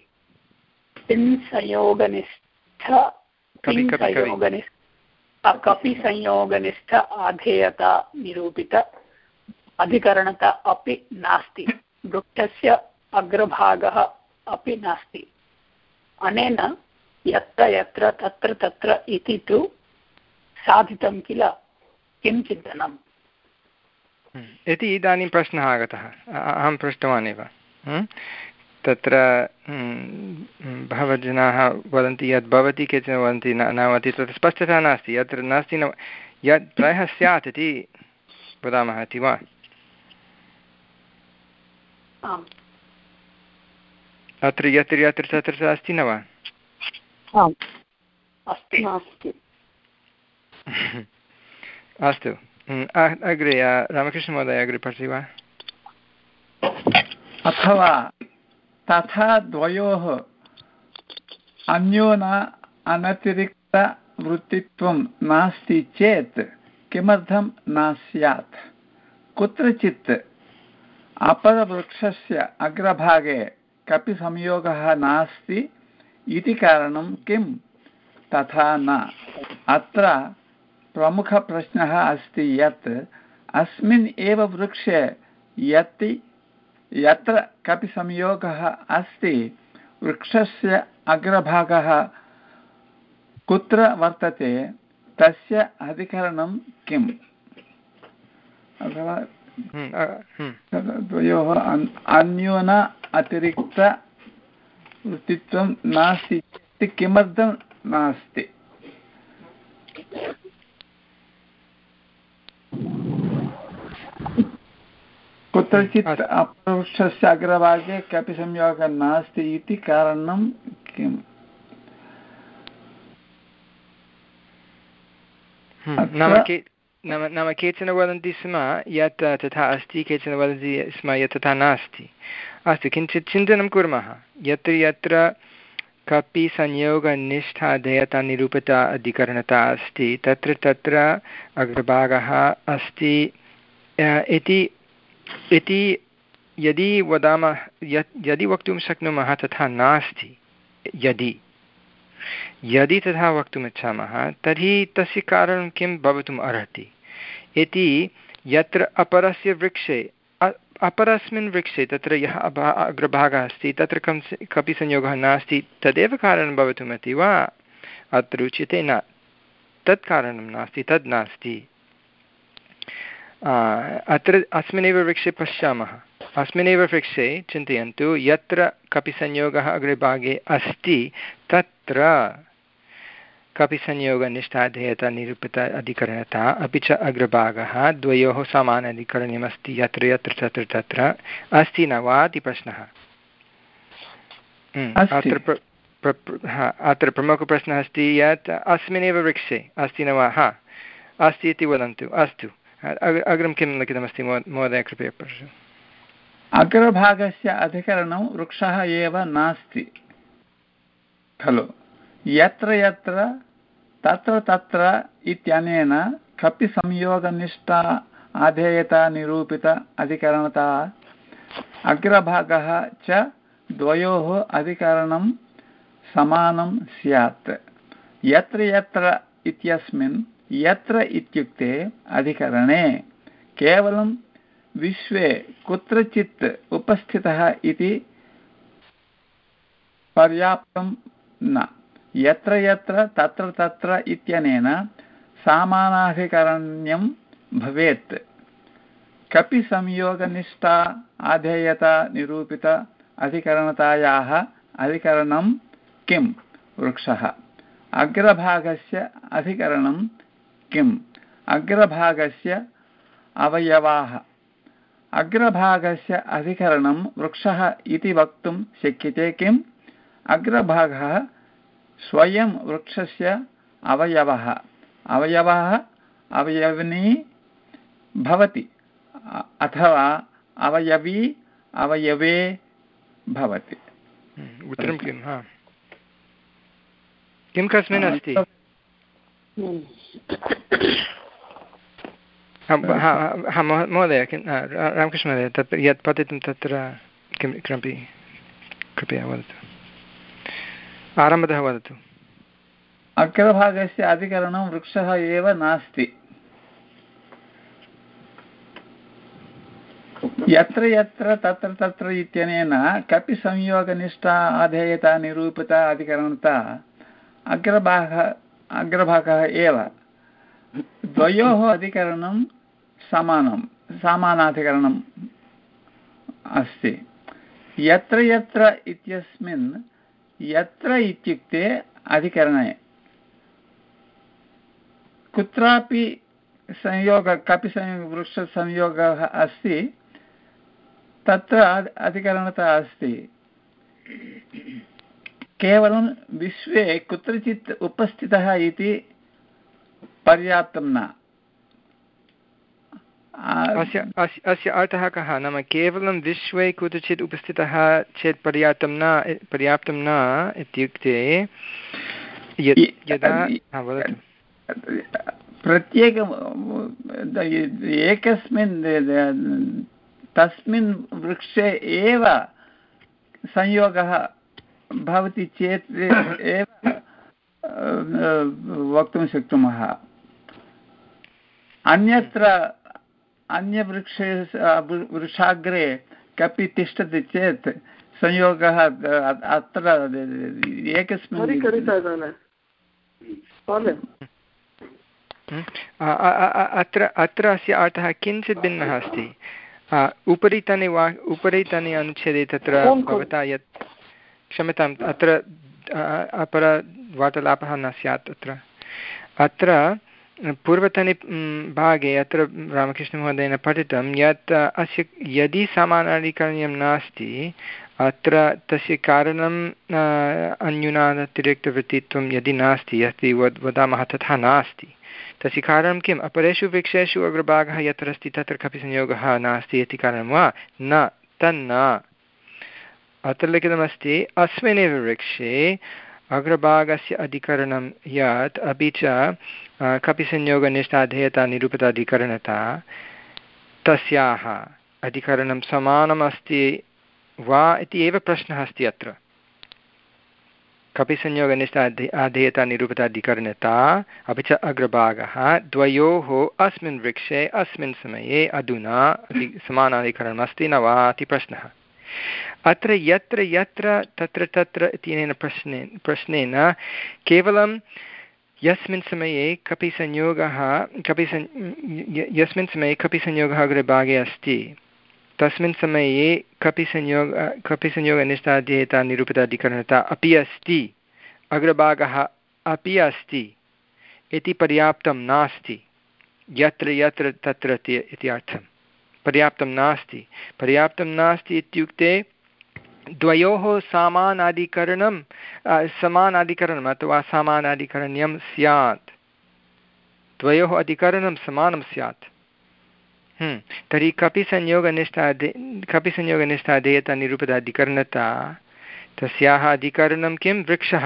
Speaker 11: पिंसंयोगनिष्ठ पिंसंयोगनिष्ठ कपिसंयोगनिष्ठ आधेयता निरूपित अधिकरणता अपि नास्ति, वृक्षस्य अग्रभागः अपि नास्ति। अनेन यत्र यत्र तत्र तत्र इति तु साधितं किल, किं चिन्तनम्
Speaker 1: इति इदानीं प्रश्नः आगतः। अहं पृष्टवान् एव। तत्र बहवः जनाः वदन्ति यत् भवति, केचन वदन्ति न भवति, तत्र स्पष्टता नास्ति, यत्र नास्ति न यत् त्रयः स्यात् इति वदामः इति वा? अत्र यत्र यत्र तत्र अस्ति न वा? अस्तु, अग्रे रामकृष्णमहोदय अग्रे पठति वा?
Speaker 12: अथवा तथा द्वयोः अन्योन अनतिरिक्तवृत्तित्वं नास्ति चेत् किमर्थं न स्यात्? कुत्रचित् अपरवृक्षस्य अग्रभागे कपि संयोगः नास्ति इति कारणं किं? तथा न। अत्र प्रमुखप्रश्नः अस्ति यत् अस्मिन् एव वृक्षे यत् यत्र कपि संयोगः अस्ति वृक्षस्य अग्रभागः कुत्र वर्तते, तस्य अधिकरणं किम्? अथवा द्वयोः अन्योन अतिरिक्तवृत्तित्वं नास्ति इति किमर्थं नास्ति? कुत्रचित् अपरवृक्षस्य अग्रभागे कपि संयोगः नास्ति इति कारणं किम्?
Speaker 1: नाम नाम केचन वदन्ति स्म यत् तथा अस्ति, केचन वदन्ति स्म यत् तथा नास्ति। अस्तु, किञ्चित् चिन्तनं कुर्मः। यत्र यत्र कपि संयोगनिष्ठाधेयता निरूपिता अधिकरणता अस्ति तत्र तत्र अग्रभागः अस्ति इति इति यदि वदामः, यत् यदि वक्तुं शक्नुमः तथा नास्ति यदि यदि तथा वक्तुमिच्छामः तर्हि तस्य कारणं किं भवितुम् अर्हति इति यत्र अपरस्य वृक्षे अपरस्मिन् वृक्षे तत्र यः अग्रभागः अस्ति तत्र कं कपि संयोगः नास्ति तदेव कारणं भवितुमर्हति वा अत्र उच्यते न तत् कारणं नास्ति तद् नास्ति। अत्र अस्मिन्नेव वृक्षे पश्यामः अस्मिन्नेव वृक्षे चिन्तयन्तु यत्र कपि संयोगः अग्रभागे अस्ति तत्र कपि संयोगनिष्ठाधेयता निरूपिता अधिकरणता अपि च अग्रभागः द्वयोः समानाधिकरण्यमस्ति यत्र यत्र तत्र तत्र अस्ति न वा इति प्रश्नः। अत्र अत्र प्रमुखप्रश्नः अस्ति यत् अस्मिन्नेव वृक्षे अस्ति न वा। हा अस्ति इति वदन्तु। अस्तु अग्रिमं किं लिखितमस्ति महोदय कृपया पश्यतु।
Speaker 12: अग्रभागस्य अधिकरणं वृक्षः एव नास्ति खलु यत्र यत्र तत्र तत्र इत्यनेन कपि संयोगनिष्ठा आधेयता निरूपित अधिकरणता अग्रभागः च द्वयोः अधिकरणं समानं स्यात्। यत्र यत्र इत्यस्मिन् यत्र इत्युक्ते अधिकरणे केवलं विश्वे कुत्रचित् उपस्थितः इति पर्याप्तं न। यत्र यत्र तत्र तत्र इत्यनेन समानाधिकरण्यं भवेत्। कपि संयोगनिष्ठा आधेयता निरूपित अधिकरणतायाः अधिकरणं किं वृक्षः। अग्रभागस्य अधिकरणं किम् अग्रभागस्य अवयवाः। अग्रभागस्य अधिकरणं वृक्षः इति वक्तुं शक्यते किम् अग्रभागः स्वयं वृक्षस्य अवयवः अवयवः अवयविनी भवति अथवा अवयवी अवयवे भवति।
Speaker 1: उत्तरं किं हा किं कस्मिन् अस्ति महोदय रामकृष्णमहोदय तत्र यत् पठितं तत्र किं किमपि कृपया वदतु आरम्भतः वदतु।
Speaker 12: अग्रभागस्य अधिकरणं वृक्षः एव नास्ति। यत्र यत्र तत्र तत्र इत्यनेन कपि संयोगनिष्ठा आधेयता निरूपिता अधिकरणता अग्रभागः अग्रभागः एव। द्वयोः अधिकरणं समानं समानाधिकरणम् अस्ति। यत्र यत्र इत्यस्मिन् यत्र इत्युक्ते अधिकरणे कुत्रापि संयोग कपि वृक्षसंयोगः अस्ति तत्र अधिकरणता अस्ति। केवलं विश्वे कुत्रचित् उपस्थितः इति पर्याप्तं न।
Speaker 1: अस्य अस्य अर्थः कः नाम केवलं विश्वे कुत्रचित् उपस्थितः चेत् पर्याप्तं न पर्याप्तं न इत्युक्ते यदा वदतु
Speaker 12: प्रत्येक एकस्मिन् तस्मिन् वृक्षे एव संयोगः भवति चेत् एव वक्तुं शक्नुमः। अन्यत्र अन्यवृक्षे वृक्षाग्रे कपि तिष्ठति चेत् संयोगः अत्र एकस्मिन्
Speaker 1: अत्र अत्र अस्य अर्थः किञ्चित् भिन्नः अस्ति। उपरितने वा उपरितने अनुच्छेदे तत्र भवता यत् क्षम्यताम् अत्र अपरवार्तालापः न स्यात्। अत्र अत्र पूर्वतने भागे अत्र रामकृष्णमहोदयेन पठितं यत् अस्य यदि समानाधिकरण्यं नास्ति अत्र तस्य कारणं अन्यूनातिरिक्तवृत्तित्वं यदि नास्ति अस्ति वद् वदामः तथा नास्ति। तस्य कारणं किम् अपरेषु वृक्षेषु अग्रभागः यत्र अस्ति तत्र कपि संयोगः नास्ति इति कारणं वा न तन्न। अत्र लिखितमस्ति अस्मिन्नेव वृक्षे अग्रभागस्य अधिकरणं यत् अपि च कपि संयोगनिष्ठाधेयता निरूपिताधिकरणता तस्याः अधिकरणं समानम् अस्ति वा इति एव प्रश्नः अस्ति अत्र। कपिसंयोगनिष्ठ आधेयता निरूपिताधिकरणता अपि च अग्रभागः द्वयोः अस्मिन् वृक्षे अस्मिन् समये अधुना समानाधिकरणम् अस्ति न वा इति प्रश्नः। अत्र यत्र यत्र तत्र तत्र इत्यनेन प्रश्नेन प्रश्नेन केवलं यस्मिन् समये कपिसंयोगः कपिसं यस्मिन् समये कपिसंयोगः अग्रभागे अस्ति तस्मिन् समये कपिसंयोग कपिसंयोगनिष्ठाध्येयता निरूपिताधिकरणता अपि अस्ति, अग्रभागः अपि अस्ति इति पर्याप्तं नास्ति। यत्र यत्र तत्र इति अर्थं पर्याप्तं नास्ति। पर्याप्तं नास्ति इत्युक्ते द्वयोः समानाधिकरणं समानाधिकरणम् अथवा समानाधिकरण्यं स्यात्, द्वयोः अधिकरणं समानं स्यात्। तर्हि कपिसंयोगनिष्ठा कपिसंयोगनिष्ठाध्येयता निरूपिताधिकरणता तस्याः अधिकरणं किं? वृक्षः।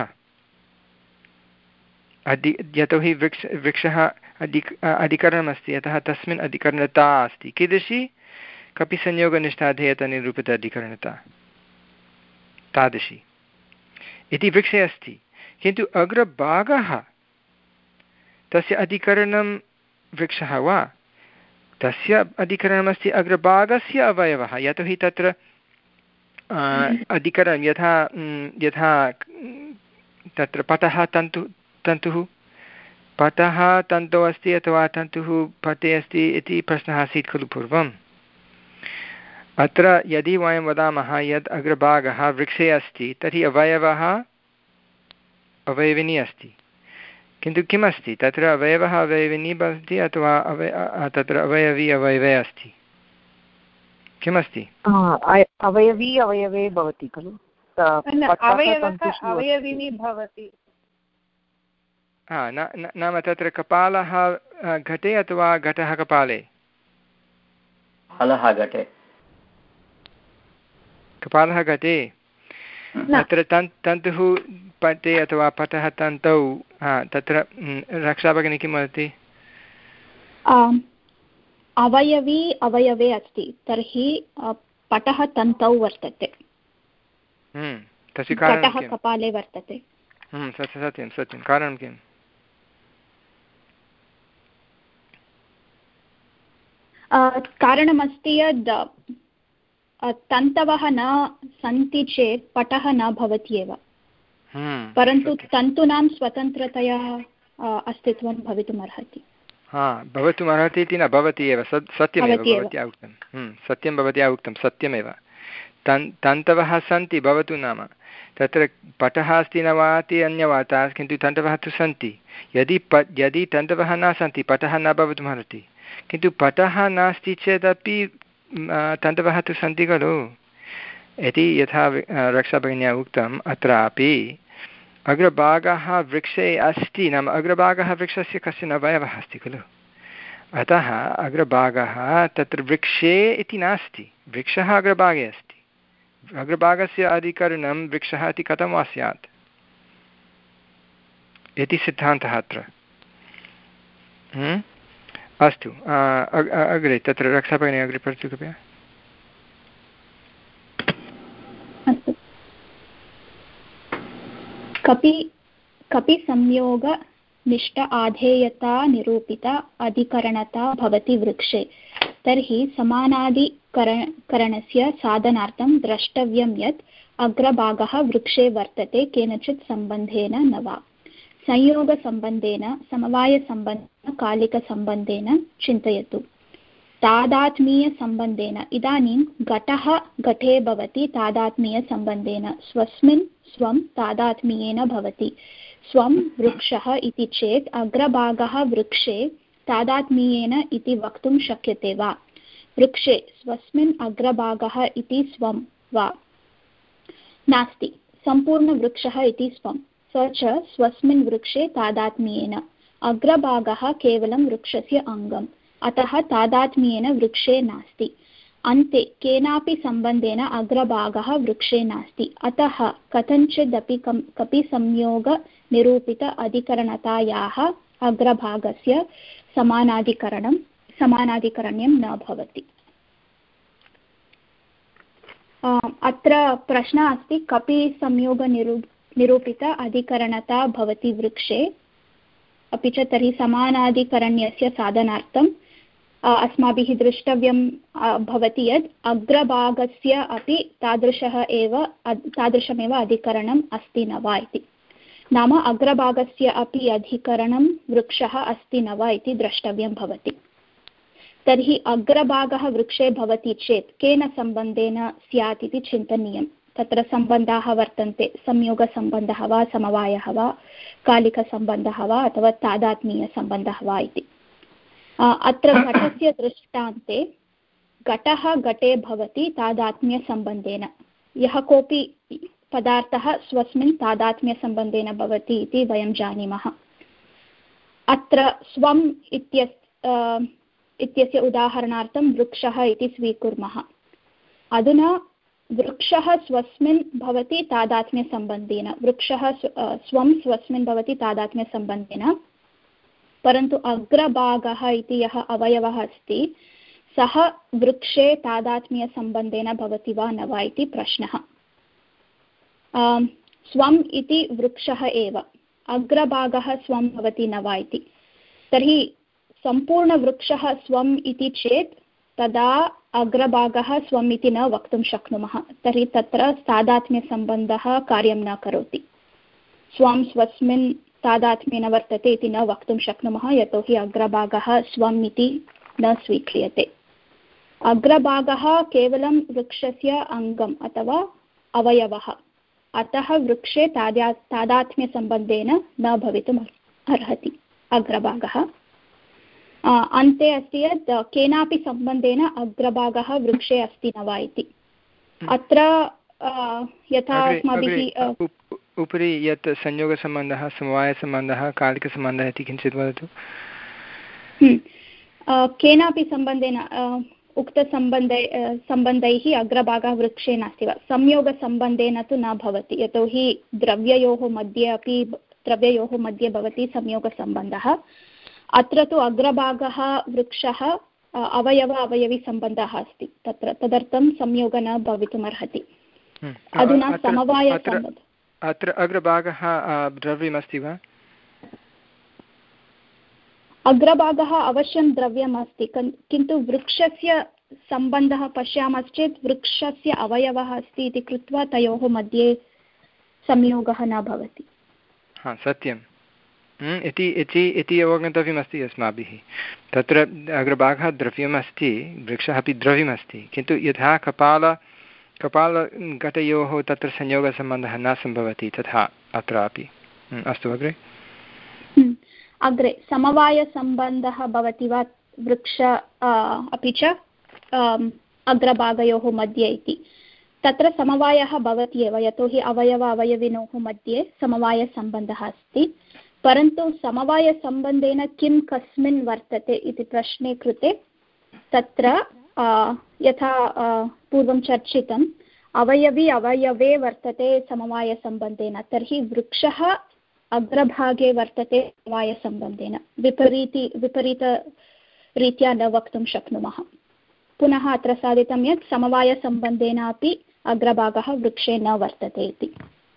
Speaker 1: अधि यतोहि वृक्ष वृक्षः अधि अधिकरणमस्ति अतः तस्मिन् अधिकरणता अस्ति। कीदृशी? कपिसंयोगनिष्ठाध्येयता निरूपिताधिकरणता तादृशी इति वृक्षे अस्ति। किन्तु अग्रभागः तस्य अधिकरणं वृक्षः वा? तस्य अधिकरणमस्ति अग्रभागस्य अवयवः। यतोहि तत्र अधिकरणं यथा यथा तत्र पटः तन्तु तन्तुः पटः तन्तौ अस्ति अथवा तन्तुः पटे अस्ति इति प्रश्नः आसीत् खलु पूर्वम्। अत्र यदि वयं वदामः यत् अग्रभागः वृक्षे अस्ति तर्हि अवयवः अवयविनी अस्ति। किन्तु किम् अस्ति तत्र? अवयवः अवयविनी भवति अथवा अवय तत्र अवयवी अवयवे अस्ति? किमस्ति?
Speaker 8: अवयवी अवयवे भवति खलु,
Speaker 4: अवयविनी भवति।
Speaker 1: हा, नाम तत्र कपालः घटे अथवा घटः कपाले?
Speaker 5: कपालः घटे।
Speaker 1: कपालः घटे। तत्र तन् तन्तुः पटे अथवा पटः तन्तौ। हा, तत्र रक्षा भगिनी किं वदति?
Speaker 9: अवयवी अवयवे अस्ति तर्हि पटः तन्तौ वर्तते,
Speaker 1: तस्य कारणं
Speaker 9: पटः कपाले वर्तते।
Speaker 1: सत्यं सत्यं। कारणं किम्?
Speaker 9: कारणमस्ति यद् तन्तवः न सन्ति चेत् पटः न भवति एव, परन्तु तन्तूनां स्वतन्त्रतया अस्तित्वं भवितुमर्हति।
Speaker 1: हा, भवितुमर्हति इति न, भवति एव। सत्यमेव भवत्या उक्तं, सत्यं भवत्या उक्तं, सत्यमेव। तन् तन्तवः सन्ति, भवतु नाम तत्र पटः अस्ति न वा इति अन्यवार्ता, किन्तु तन्तवः तु सन्ति। यदि प यदि तन्तवः न सन्ति पटः न भवितुमर्हति, किन्तु पटः नास्ति चेदपि तन्तवः तु सन्ति खलु इति यथा रक्षाभगिन्या उक्तम्। अत्रापि अग्रभागः वृक्षे अस्ति, नाम अग्रभागः वृक्षस्य कश्चन अवयवः अस्ति खलु, अतः अग्रभागः तत्र वृक्षे इति नास्ति, वृक्षः अग्रभागे अस्ति। अग्रभागस्य अधिकरणं वृक्षः इति कथं वा स्यात् इति सिद्धान्तः अत्र। अस्तु, अग्रे तत्र रक्षाभगिनी अग्रे पठतु कृपया।
Speaker 9: कपि कपि संयोगनिष्ठ आधेयता निरूपिता अधिकरणता भवति वृक्षे, तर्हि समानाधिकरणस्य साधनार्थं द्रष्टव्यं यत् अग्रभागः वृक्षे वर्तते केनचित् सम्बन्धेन न वा। संयोगसम्बन्धेन, समवायसम्बन्धेन, कालिकसम्बन्धेन चिन्तयतु। तादात्मीयसम्बन्धेन इदानीं घटः घटे भवति, तादात्मीयसम्बन्धेन स्वस्मिन् स्वं तादात्म्येन भवति। स्वं वृक्षः इति चेत् अग्रभागः वृक्षे तादात्म्येन इति वक्तुं शक्यते वा? वृक्षे स्वस्मिन् अग्रभागः इति स्वं वा? नास्ति, सम्पूर्णवृक्षः इति स्वं, स च स्वस्मिन् वृक्षे तादात्म्येन। अग्रभागः केवलं वृक्षस्य अङ्गम्, अतः तादात्म्येन वृक्षे नास्ति। अन्ते केनापि सम्बन्धेन अग्रभागः वृक्षे नास्ति, अतः कथञ्चिदपि कपि संयोगनिरूपित अधिकरणतायाः अग्रभागस्य समानाधिकरणं समानाधिकरण्यं न भवति। अत्र प्रश्नः अस्ति, कपि संयोगनिरू निरूपित अधिकरणता भवति वृक्षे, अपि च तर्हि समानाधिकरण्यस्य साधनार्थम् अस्माभिः द्रष्टव्यं भवति यत् अग्रभागस्य अपि तादृशः एव तादृशमेव अधिकरणम् अस्ति न वा इति। नाम अग्रभागस्य अपि अधिकरणं वृक्षः अस्ति न वा इति द्रष्टव्यं भवति। तर्हि अग्रभागः वृक्षे भवति चेत् केन सम्बन्धेन स्यात् इति चिन्तनीयं। तत्र सम्बन्धाः वर्तन्ते, संयोगसम्बन्धः वा, समवायः वा, कालिकसम्बन्धः वा, अथवा तादात्म्यसम्बन्धः वा इति। अत्र घटस्य दृष्टान्ते घटः घटे भवति तादात्म्यसम्बन्धेन। यः कोऽपि पदार्थः स्वस्मिन् तादात्म्यसम्बन्धेन भवति इति वयं जानीमः। अत्र स्वम् इत्यस्य इत्यस्य उदाहरणार्थं वृक्षः इति स्वीकुर्मः। अधुना वृक्षः स्वस्मिन् भवति तादात्म्यसम्बन्धेन, वृक्षः स्वं स्वस्मिन् भवति तादात्म्यसम्बन्धेन, परन्तु अग्रभागः इति यः अवयवः अस्ति सः वृक्षे तादात्म्यसम्बन्धेन भवति वा न वा इति प्रश्नः। स्वम् इति वृक्षः एव, अग्रभागः स्वं भवति न वा इति। तर्हि सम्पूर्णवृक्षः स्वम् इति चेत् तदा अग्रभागः स्वम् इति न वक्तुं शक्नुमः। तर्हि तत्र तादात्म्यसम्बन्धः कार्यं न करोति। स्वं स्वस्मिन् तादात्म्येन वर्तते इति न वक्तुं शक्नुमः, यतोहि अग्रभागः स्वम् इति न स्वीक्रियते। अग्रभागः केवलं वृक्षस्य अङ्गम् अथवा अवयवः, अतः वृक्षे तादा तादात्म्यसम्बन्धेन न भवितुम् अर्हति अग्रभागः। अन्ते अस्ति यत् केनापि सम्बन्धेन अग्रभागः वृक्षे अस्ति न वा इति। अत्र यथा अस्माभिः
Speaker 1: उपरि यत् संयोगसम्बन्धः, समवायसम्बन्धः, कालिकसम्बन्धः इति किञ्चित् वदतु।
Speaker 9: केनापि सम्बन्धेन उक्तसम्बन्धै सम्बन्धैः अग्रभागः वृक्षे नास्ति वा, संयोगसम्बन्धेन तु न भवति, यतोहि द्रव्ययोः मध्ये अपि द्रव्ययोः मध्ये भवति संयोगसम्बन्धः। अत्र तु अग्रभागः वृक्षः अवयव अवयविसम्बन्धः अस्ति, तत्र तदर्थं संयोगः न भवितुमर्हति। अधुना समवायसम्बन्धः,
Speaker 1: अत्र अग्रभागः द्रव्यमस्ति वा?
Speaker 9: अग्रभागः अवश्यं द्रव्यमस्ति, किन्तु वृक्षस्य सम्बन्धः पश्यामश्चेत् वृक्षस्य अवयवः अस्ति इति कृत्वा तयोः मध्ये संयोगः न भवति।
Speaker 1: हा, सत्यम् इति इति इति अवगन्तव्यमस्ति अस्माभिः। तत्र अग्रभागः द्रव्यमस्ति, वृक्षः अपि द्रव्यमस्ति, किन्तु यथा कपाल कपालघटयोः तत्र संयोगसम्बन्धः न सम्भवति तथा अत्रापि। अस्तु, अग्रे
Speaker 9: अग्रे समवायसम्बन्धः भवति वा वृक्ष अपि च अग्रभागयोः मध्ये इति। तत्र समवायः भवति एव, यतोहि अवयव अवयविनोः मध्ये समवायसम्बन्धः अस्ति, परन्तु समवायसम्बन्धेन किं कस्मिन् वर्तते इति प्रश्ने कृते तत्र यथा पूर्वं चर्चितम्, अवयवी अवयवे वर्तते समवायसम्बन्धेन, तर्हि वृक्षः अग्रभागे वर्तते समवायसम्बन्धेन, विपरीति विपरीतरीत्या न वक्तुं शक्नुमः। पुनः अत्र साधितं यत् समवायसम्बन्धेनापि अग्रभागः वृक्षे न वर्तते इति।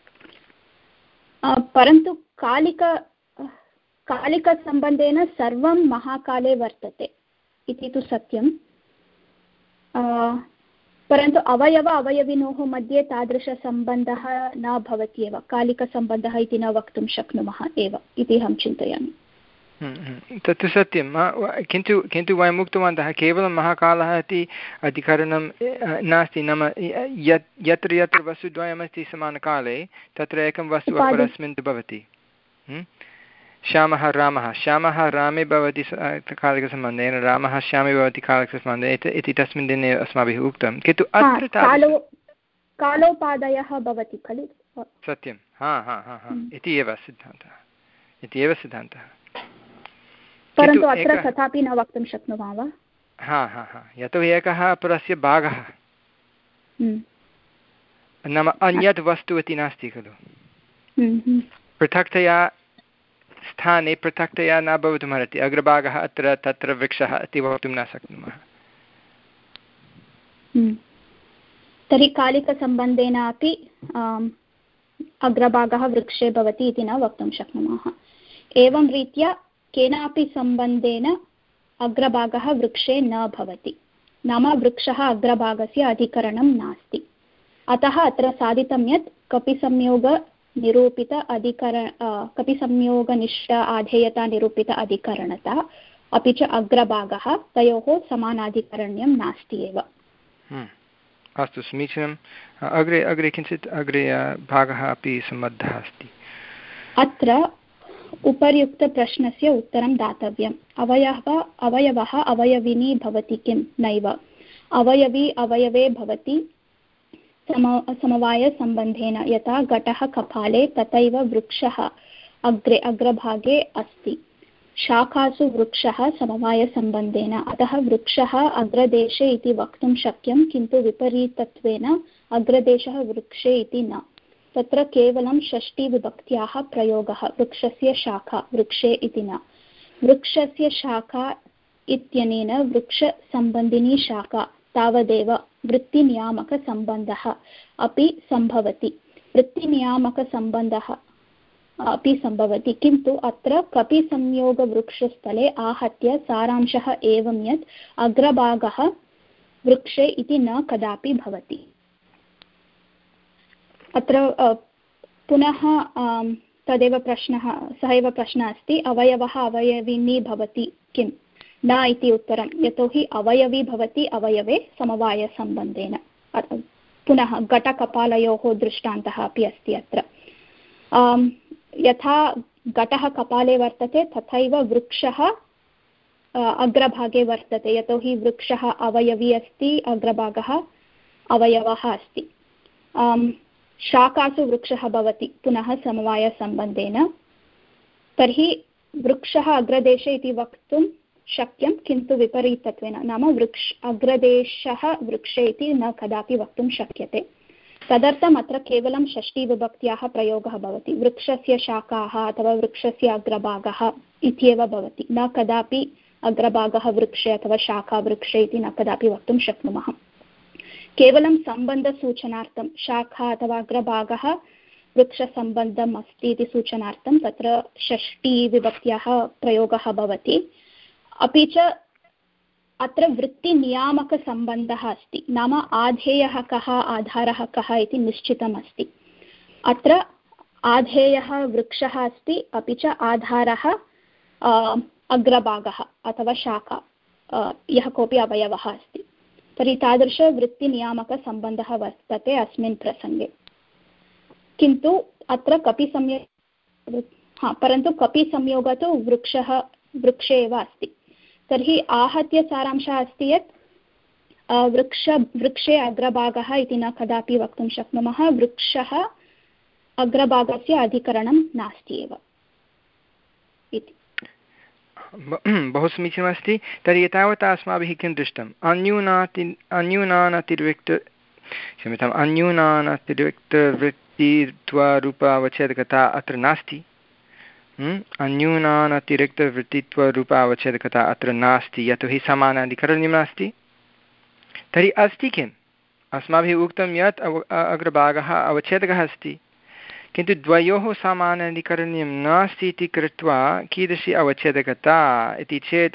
Speaker 9: परन्तु कालिक कालिकसम्बन्धेन सर्वं महाकाले वर्तते इति तु सत्यं, परन्तु अवयव अवयविनोः मध्ये तादृशसम्बन्धः न भवति एव, कालिकसम्बन्धः इति न वक्तुं शक्नुमः एव इति अहं चिन्तयामि।
Speaker 1: तत्तु सत्यं, किन्तु किन्तु वयम् उक्तवन्तः केवलं महाकालः इति अधिकरणं नास्ति। नाम यत् यत्र यत्र वस्तुद्वयमस्ति समानकाले तत्र एकं वस्तु अपरस्मिन् भवति। श्यामः रामः, श्यामः रामे भवति कालिकसम्बन्धेन, रामः श्यामे भवति कालिकसम्बन्धेन इति तस्मिन् दिने अस्माभिः उक्तं, किन्तु अत्र
Speaker 9: कालोपादयः भवति खलु।
Speaker 1: सत्यं, हा हा हा हा इति एव सिद्धान्तः, इति एव सिद्धान्तः।
Speaker 9: परन्तु अत्र तथापि न वक्तुं शक्नुमः वा?
Speaker 1: हा हा हा यतोहि एकः अपरस्य भागः, नाम अन्यत् वस्तु इति नास्ति खलु। पृथक्तया स्थाने पृथक्तया न भवितुमर्हति। अग्रभागः अत्र तत्र वृक्षः इति वक्तुं न शक्नुमः।
Speaker 9: तर्हि कालिकसम्बन्धेन अपि
Speaker 13: अग्रभागः वृक्षे भवति इति न वक्तुं शक्नुमः। एवं रीत्या केनापि सम्बन्धेन अग्रभागः वृक्षे न भवति, नाम वृक्षः अग्रभागस्य अधिकरणं नास्ति। अतः अत्र साधितं यत् कपिसंयोगनिरूपित अधिकरण कपिसंयोगनिष्ठ आधेयता निरूपित अधिकरणता अपि च अग्रभागः तयोः समानाधिकरण्यं नास्ति एव।
Speaker 1: अस्तु, समीचीनम्। अग्रे अग्रे किञ्चित् अग्रे भागः अपि सम्बद्धः अस्ति।
Speaker 13: अत्र उपर्युक्तप्रश्नस्य उत्तरं दातव्यम्। अवयवः अवयवः अवयविनी भवति किं? नैव। अवयवी अवयवे भवति सम समवायसम्बन्धेन। यथा घटः कपाले तथैव वृक्षः अग्रे अग्रभागे अस्ति। शाखासु वृक्षः समवायसम्बन्धेन। अतः वृक्षः अग्रदेशे इति वक्तुं शक्यं, किन्तु विपरीतत्वेन अग्रदेशः वृक्षे इति न। तत्र केवलं षष्टिविभक्त्याः प्रयोगः, वृक्षस्य शाखा वृक्षे इति न। वृक्षस्य शाखा इत्यनेन वृक्षसम्बन्धिनी शाखा तावदेव वृत्तिनियामकसम्बन्धः अपि सम्भवति वृत्तिनियामकसम्बन्धः अपि सम्भवति किन्तु अत्र कपिसंयोगवृक्षस्थले आहत्य सारांशः एवं यत् अग्रभागः वृक्षे इति न कदापि भवति। अत्र पुनः तदेव प्रश्नः सः एव प्रश्नः अस्ति, अवयवः अवयविनी भवति किं? न इति उत्तरं, यतोहि अवयवी भवति अवयवे समवायसम्बन्धेन। पुनः घटकपालयोः दृष्टान्तः अपि अस्ति अत्र। यथा घटः कपाले वर्तते तथैव वृक्षः अग्रभागे वर्तते, यतोहि वृक्षः अवयवी अस्ति, अग्रभागः अवयवः अस्ति। शाखासु वृक्षः भवति पुनः समवायसम्बन्धेन। तर्हि वृक्षः अग्रदेशे इति वक्तुं शक्यं, किन्तु विपरीतत्वेन, नाम वृक्ष अग्रदेशः वृक्षे इति न कदापि वक्तुं शक्यते। तदर्थम् अत्र केवलं षष्टिविभक्त्याः प्रयोगः भवति। वृक्षस्य शाखाः अथवा वृक्षस्य अग्रभागः इत्येव भवति, न कदापि अग्रभागः वृक्षे अथवा शाखा वृक्षे इति न कदापि वक्तुं शक्नुमः। केवलं सम्बन्धसूचनार्थं शाखा अथवा अग्रभागः वृक्षसम्बन्धम् अस्ति इति सूचनार्थं तत्र षष्टिविभक्त्याः प्रयोगः भवति। अपि च अत्र वृत्तिनियामकसम्बन्धः अस्ति, नाम आधेयः कः आधारः कः इति निश्चितम् अस्ति। अत्र आधेयः वृक्षः अस्ति, अपि च आधारः अग्रभागः अथवा शाखा यः कोऽपि अवयवः अस्ति। तर्हि तादृशवृत्तिनियामकसम्बन्धः वर्तते अस्मिन् प्रसङ्गे। किन्तु अत्र कपिसंयोग हा परन्तु कपिसंयोगः तु वृक्षः वृक्षे एव अस्ति। तर्हि आहत्य सारांशः अस्ति यत् वृक्ष वृक्षे अग्रभागः इति न कदापि वक्तुं शक्नुमः, वृक्षः अग्रभागस्य अधिकरणं नास्ति एव इति।
Speaker 1: बहु समीचीनमस्ति। तर्हि एतावता अस्माभिः किं दृष्टम्? अन्यूनाति अन्यूनानतिरिक्त क्षम्यताम् अन्यूनानतिरिक्तवृत्तित्वरूपावच्छेदकता अत्र नास्ति। अन्यूनानतिरिक्तवृत्तित्वरूपावच्छेदकता अत्र नास्ति, यतोहि समानाधिकरण्यं नास्ति। तर्हि अस्ति किम्? अस्माभिः उक्तं यत् अव अग्रभागः अवच्छेदकः अस्ति, किन्तु द्वयोः समानाधिकरण्यं नास्ति इति कृत्वा कीदृशी अवच्छेदकता इति चेत्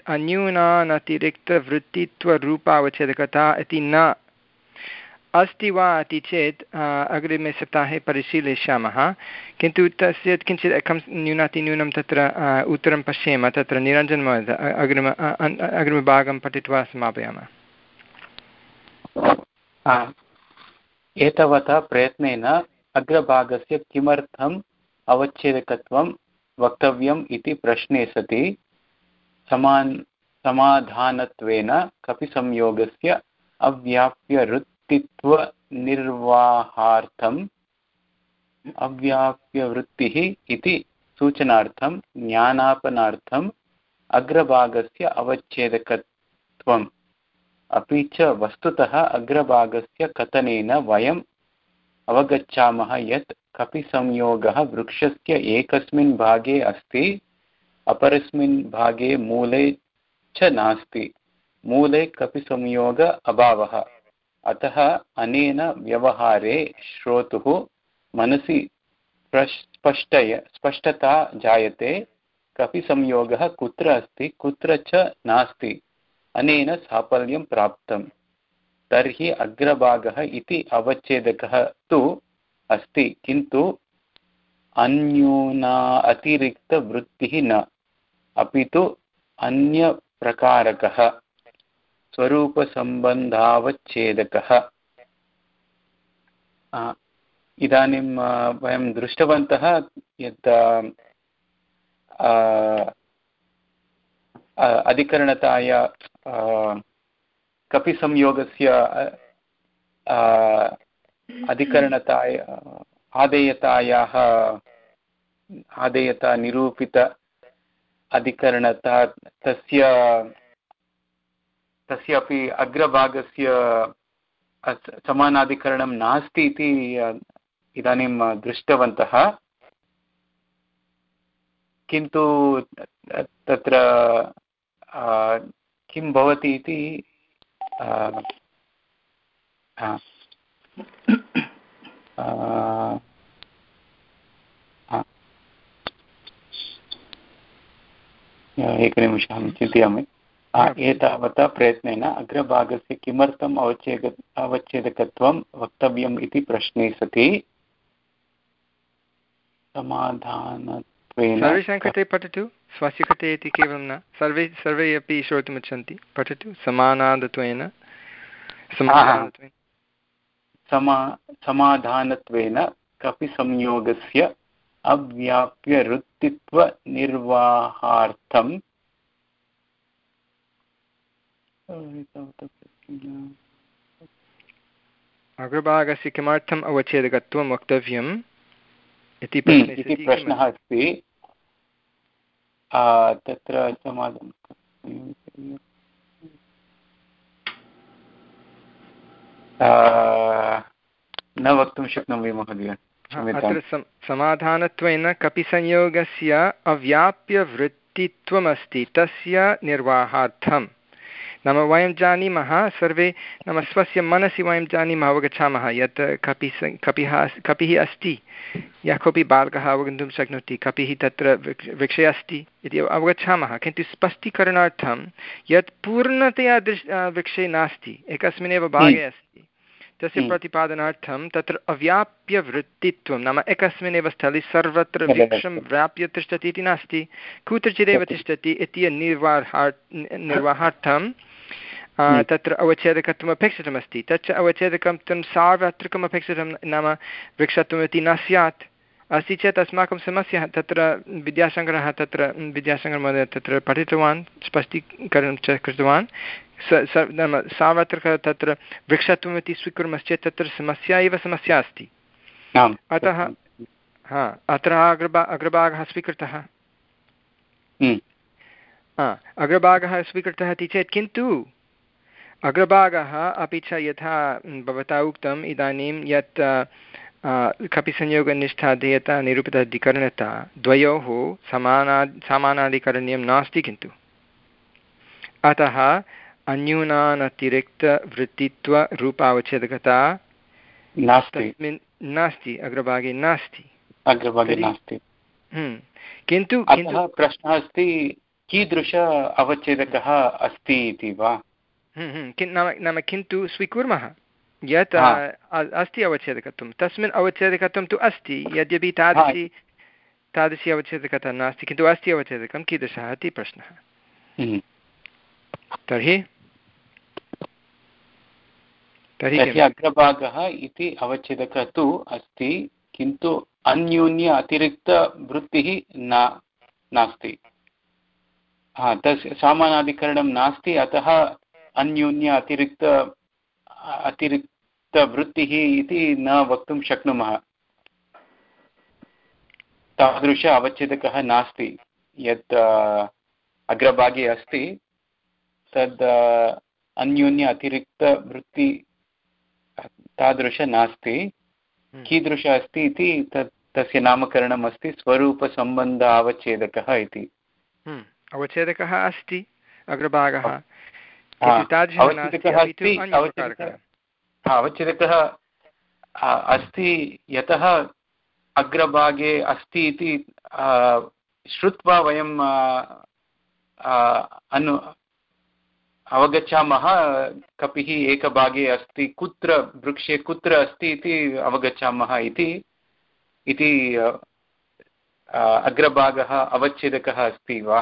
Speaker 1: अन्यूनानतिरिक्तवृत्तित्वरूपावच्छेदकता इति न अस्ति वा इति चेत् अग्रिमे सप्ताहे परिशीलयिष्यामः। किन्तु तस्य किञ्चित् एकं न्यूनातिन्यूनं तत्र उत्तरं पश्येम। तत्र निरञ्जनमहोदय अग्रिम अग्रिमभागं पठित्वा समापयामः।
Speaker 2: एतावता प्रयत्नेन अग्रभागस्य किमर्थम् अवच्छेदकत्वं वक्तव्यम् इति प्रश्ने सति समान समाधानत्वेन कपिसंयोगस्य अव्याप्यवृत्तित्वनिर्वाहार्थम् अव्याप्यवृत्तिः इति सूचनार्थं ज्ञानापनार्थम् अग्रभागस्य अवच्छेदकत्वम् अपि च वस्तुतः अग्रभागस्य कथनेन वयम् अवगच्छामः यत् कपिसंयोगः वृक्षस्य एकस्मिन् भागे अस्ति, अपरस्मिन् भागे मूले च नास्ति। मूले कपिसंयोग अभावः। अतः अनेन व्यवहारे श्रोतुः मनसि स्पष्टय स्पष्टता जायते कपिसंयोगः कुत्र अस्ति कुत्र च नास्ति अनेन साफल्यं प्राप्तं तर्हि अग्रभागः इति अवच्छेदकः तु अस्ति किन्तु अन्यूना अतिरिक्तवृत्तिः न अपि तु अन्यप्रकारकः स्वरूपसम्बन्धावच्छेदकः। इदानीं वयं दृष्टवन्तः यत् अधिकरणताया कपिसंयोगस्य अधिकरणताय आदेयतायाः आदेयता निरूपित अधिकरणता तस्य तस्यापि अग्रभागस्य समानाधिकरणं नास्ति इति इदानीं दृष्टवन्तः किन्तु तत्र किं भवति इति एकनिमिषम् अहं चिन्तयामि। एतावता प्रयत्नेन अग्रभागस्य किमर्थम् अवच्छेद अवच्छेदकत्वं वक्तव्यम् इति प्रश्ने सति समाधानत्वेन
Speaker 1: सर्वेषां कृते पठतु स्वस्य कृते इति केवलं न सर्वे सर्वे अपि श्रोतुमिच्छन्ति पठतु समानादत्वेन समाधानत्वेन
Speaker 2: समा समाधानत्वेन कपिसंयोगस्य अव्याप्यवृत्तित्वनिर्वाहार्थं
Speaker 1: अग्रभागस्य किमर्थम् अवच्छेदकत्वं वक्तव्यम् इति
Speaker 2: प्रश्नः अस्ति। तत्र समाधानं न वक्तुं शक्नोमि महोदय।
Speaker 1: अत्र समाधानत्वेन कपिसंयोगस्य अव्याप्यवृत्तित्वमस्ति तस्य निर्वाहार्थं नाम वयं जानीमः सर्वे नाम स्वस्य मनसि वयं जानीमः अवगच्छामः यत् कपि कपिः कपिः अस्ति यः कोऽपि बालकः अवगन्तुं शक्नोति कपिः तत्र वृक्षे अस्ति इति अवगच्छामः किन्तु स्पष्टीकरणार्थं यत् पूर्णतया दृश् वृक्षे नास्ति एकस्मिन्नेव भागे अस्ति तस्य प्रतिपादनार्थं तत्र अव्याप्यवृत्तित्वं नाम एकस्मिन्नेव स्थले सर्वत्र वृक्षं व्याप्य तिष्ठति इति नास्ति कुत्रचिदेव तिष्ठति इति निर्वाहार् निर्वाहार्थं तत्र अवच्छेदकत्वम् अपेक्षितमस्ति तच्च अवच्छेदकं तं सार्वत्रिकम् अपेक्षितं नाम वृक्षत्वमिति न स्यात् अस्ति चेत् अस्माकं समस्या तत्र विद्याशङ्करः तत्र विद्याशङ्करमहोदयः तत्र पठितवान् स्पष्टीकरणं च कृतवान् स स नाम सार्वत्रिक तत्र वृक्षत्वमिति स्वीकुर्मश्चेत् तत्र समस्या एव समस्या अस्ति अतः हा अत्र अग्रभा अग्रभागः स्वीकृतः अग्रभागः स्वीकृतः इति चेत् किन्तु अग्रभागः अपि च यथा भवता उक्तम् इदानीं यत् कपिसंयोगनिष्ठाधेयता निरूपिताधिकरणता द्वयोः समाना समानाधिकरण्यं नास्ति किन्तु अतः अन्यूनानतिरिक्तवृत्तित्वरूपावच्छेदकता तस्मिन् नास्ति अग्रभागे नास्ति
Speaker 2: अग्रभागे नास्ति
Speaker 1: किन्तु
Speaker 2: प्रश्नः अस्ति कीदृश अवच्छेदकः अस्ति इति वा
Speaker 1: नाम नाम किन्तु स्वीकुर्मः यत् अस्ति अवच्छेदकत्वं तस्मिन् अवच्छेदकत्वं तु अस्ति यद्यपि तादृशी तादृशी अवच्छेदकता नास्ति किन्तु अस्ति अवच्छेदकं कीदृशः इति प्रश्नः तर्हि
Speaker 2: तर्हि अग्रभागः इति अवच्छेदकः तु अस्ति किन्तु अन्यून्य अतिरिक्तवृत्तिः न नास्ति तस्य सामानाधिकरणं नास्ति अतः अन्यून्य अतिरिक्त अतिरिक्तवृत्तिः इति न वक्तुं शक्नुमः तादृश अवच्छेदकः नास्ति यत् अग्रभागे अस्ति तद् अन्यून्य अतिरिक्तवृत्ति तादृश नास्ति कीदृश अस्ति इति तत् तस्य नामकरणम् अस्ति स्वरूपसम्बन्ध अवच्छेदकः इति
Speaker 1: अवच्छेदकः अस्ति अग्रभागः
Speaker 2: अवच्छेदकः अस्ति अवच्छेदकः अस्ति यतः अग्रभागे अस्ति इति श्रुत्वा वयं अनु अवगच्छामः कपिः एकभागे अस्ति, कुत्र वृक्षे कुत्र अस्ति इति अवगच्छामः इति इति अग्रभागः अवच्छेदकः अस्ति वा,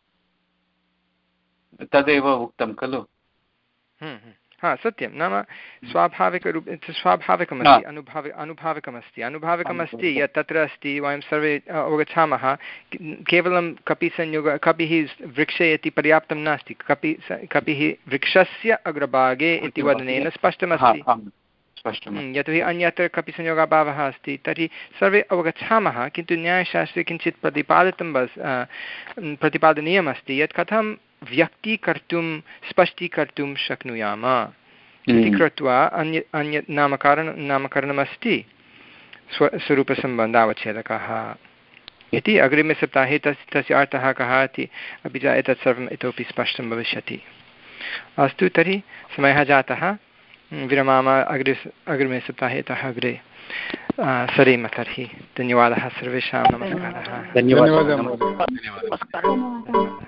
Speaker 2: तदेव उक्तं खलु।
Speaker 1: हा सत्यं, नाम स्वाभाविकरूप स्वाभाविकमस्ति, अनुभावि अनुभाविकमस्ति अनुभाविकमस्ति यत् तत्र अस्ति, वयं सर्वे अवगच्छामः। केवलं कपिसंयोग कपिः वृक्षे इति पर्याप्तं नास्ति, कपि कपिः वृक्षस्य अग्रभागे इति वदनेन स्पष्टमस्ति, यतोहि अन्यत्र कपिसंयोगाभावः अस्ति, तर्हि सर्वे अवगच्छामः। किन्तु न्यायशास्त्रे किञ्चित् प्रतिपादितं प्रतिपादनीयमस्ति यत् कथं व्यक्तीकर्तुं स्पष्टीकर्तुं शक्नुयाम इति कृत्वा अन्य अन्यत् नामकरण नामकरणमस्ति स्व स्वरूपसम्बन्धावच्छेदकः इति। अग्रिमे सप्ताहे तस् तस्य अर्थः कः इति अपि च एतत् सर्वम् इतोपि स्पष्टं भविष्यति। अस्तु, तर्हि समयः जातः, विरमाम। अग्रे अग्रिमे सप्ताहे तः अग्रे सरेम। तर्हि धन्यवादः सर्वेषां, नमस्कारः।
Speaker 10: धन्यवादः।